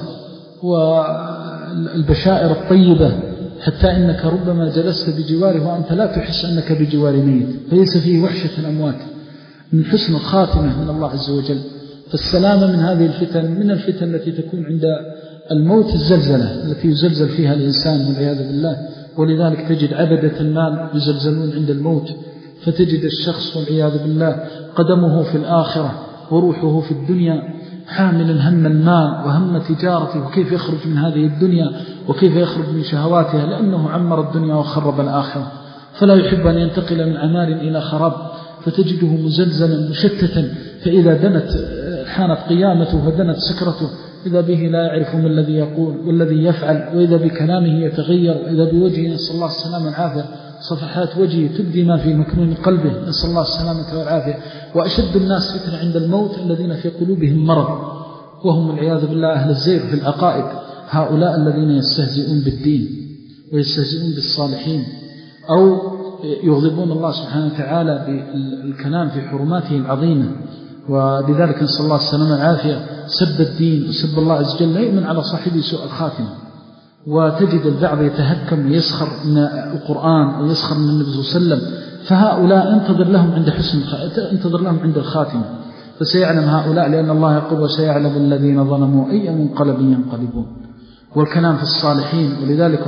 B: والبشائر الطيبة، حتى إنك ربما جلست بجواره وأنت لا تحس أنك بجوار ميت، فليس فيه وحشة الأموات من حسن الخاتمة من الله عز وجل. فالسلامة من هذه الفتن، من الفتن التي تكون عند الموت الزلزلة التي يزلزل فيها الإنسان والعياذ بالله. ولذلك تجد عبدة المال يزلزلون عند الموت، فتجد الشخص والعياذ بالله قدمه في الآخرة وروحه في الدنيا حامل هم المال وهم تجارته وكيف يخرج من هذه الدنيا وكيف يخرج من شهواتها، لأنه عمر الدنيا وخرب الآخرة، فلا يحب أن ينتقل من عمار إلى خراب، فتجده مزلزلا مشتتا. فإذا دنت حانت قيامته ودنت سكرته إذا به لا يعرف ما الذي يقول والذي يفعل، وإذا بكلامه يتغير، وإذا بوجهه نسأل الله السلامة والعافية صفحات وجهه تبدي ما في مكنون قلبه نسأل الله السلامة والعافية. وأشد الناس فتنة عند الموت الذين في قلوبهم مرض، وهم العياذ بالله أهل الزيغ في العقائد، هؤلاء الذين يستهزئون بالدين ويستهزئون بالصالحين أو يغضبون الله سبحانه وتعالى بالكلام في حرماته العظيمة. ولذلك نسأل الله السلامة والعافية سب الدين وسب الله عز وجل لا يؤمن على صاحبه سوء الخاتمة. وتجد البعض يتهكم ويسخر من القرآن ويسخر من النبي صلى الله عليه وسلم، فهؤلاء انتظر لهم عند حسن انتظر لهم عند الخاتمة، فسيعلم هؤلاء، لأن الله يقول وسيعلم الذين ظلموا أي منقلب ينقلبون. والكلام في الصالحين. ولذلك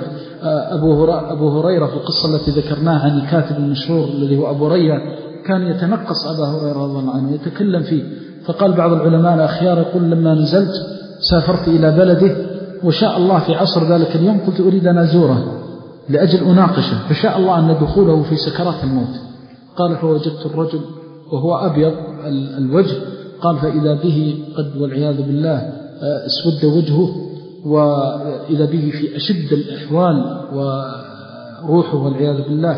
B: أبو هريرة في القصة التي ذكرناها عن الكاتب المشهور الذي هو أبو ريا كان يتنقص أبا هريرة رضي الله عنه يتكلم فيه، فقال بعض العلماء الأخيار يقول لما نزلت سافرت إلى بلده وشاء الله في عصر ذلك اليوم قلت أريد أن أزوره لأجل أناقشه، فشاء الله أن دخوله في سكرات الموت. قال فوجدت الرجل وهو أبيض الوجه، قال فإذا به قد والعياذ بالله اسود وجهه، وإذا به في أشد الأحوال وروحه والعياذ بالله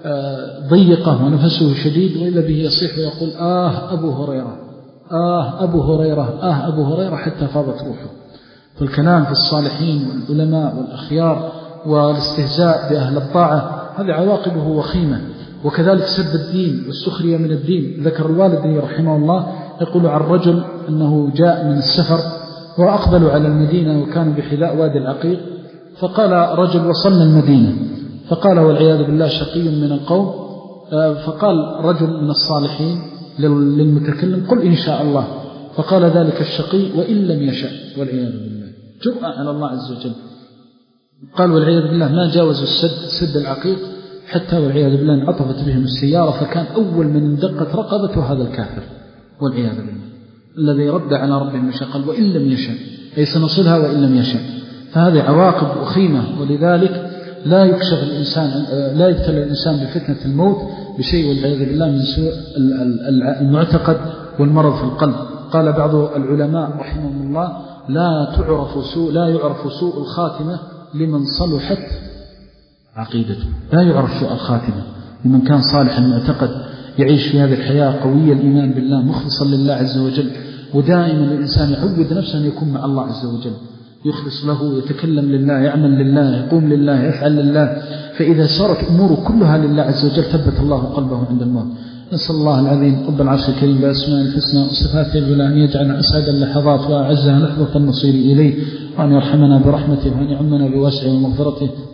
B: ضيقة ونفسه شديد، وإذا به يصيح ويقول آه أبو هريرة آه أبو هريرة آه أبو هريرة حتى فاضت روحه. فالكلام في الصالحين والعلماء والأخيار والاستهزاء بأهل الطاعة هذه عواقبه وخيمة. وكذلك سب الدين والسخرية من الدين. ذكر الوالدي رحمه الله يقول عن رجل أنه جاء من السفر وأقبلوا على المدينة وكانوا بحذاء وادي العقيق، فقال رجل وصلنا المدينة، فقال والعياذ بالله شقي من القوم، فقال رجل من الصالحين للمتكلم قل إن شاء الله، فقال ذلك الشقي وإن لم يشاء والعياذ بالله، جرأة على الله عز وجل. قال والعياذ بالله ما جاوزوا السد سد العقيق حتى والعياذ بالله انعطفت بهم السيارة، فكان أول من اندقت رقبته هذا الكافر والعياذ بالله الذي رد على ربه المشاء، قال وإن لم يشاء، أي سنصلها وإن لم يشاء. فهذه عواقب وخيمة، ولذلك لا يكشف الإنسان، لا يبتلى الإنسان بفتنة الموت بشيء والعياذ بالله من سوء المعتقد والمرض في القلب. قال بعض العلماء رحمهم الله لا تعرف سوء لا يعرف سوء الخاتمة لمن صلحت عقيدته، لا يعرف سوء الخاتمة لمن كان صالح المعتقد يعيش في هذه الحياة قوية الإيمان بالله مخلصا لله عز وجل. ودائما الإنسان يعود نفسه أن يكون مع الله عز وجل، يخلص له، يتكلم لله، يعمل لله، يقوم لله، يفعل لله. فإذا صارت أموره كلها لله عز وجل ثبت الله قلبه عند الموت. نسأل الله العظيم رب العرش الكريم بأسماء الحسنى وصفاته العلى أن يجعل أسعد اللحظات وأعزها لحظة المصير إليه، وأن يرحمنا برحمته وأن يعمنا بواسعه ومغفرته.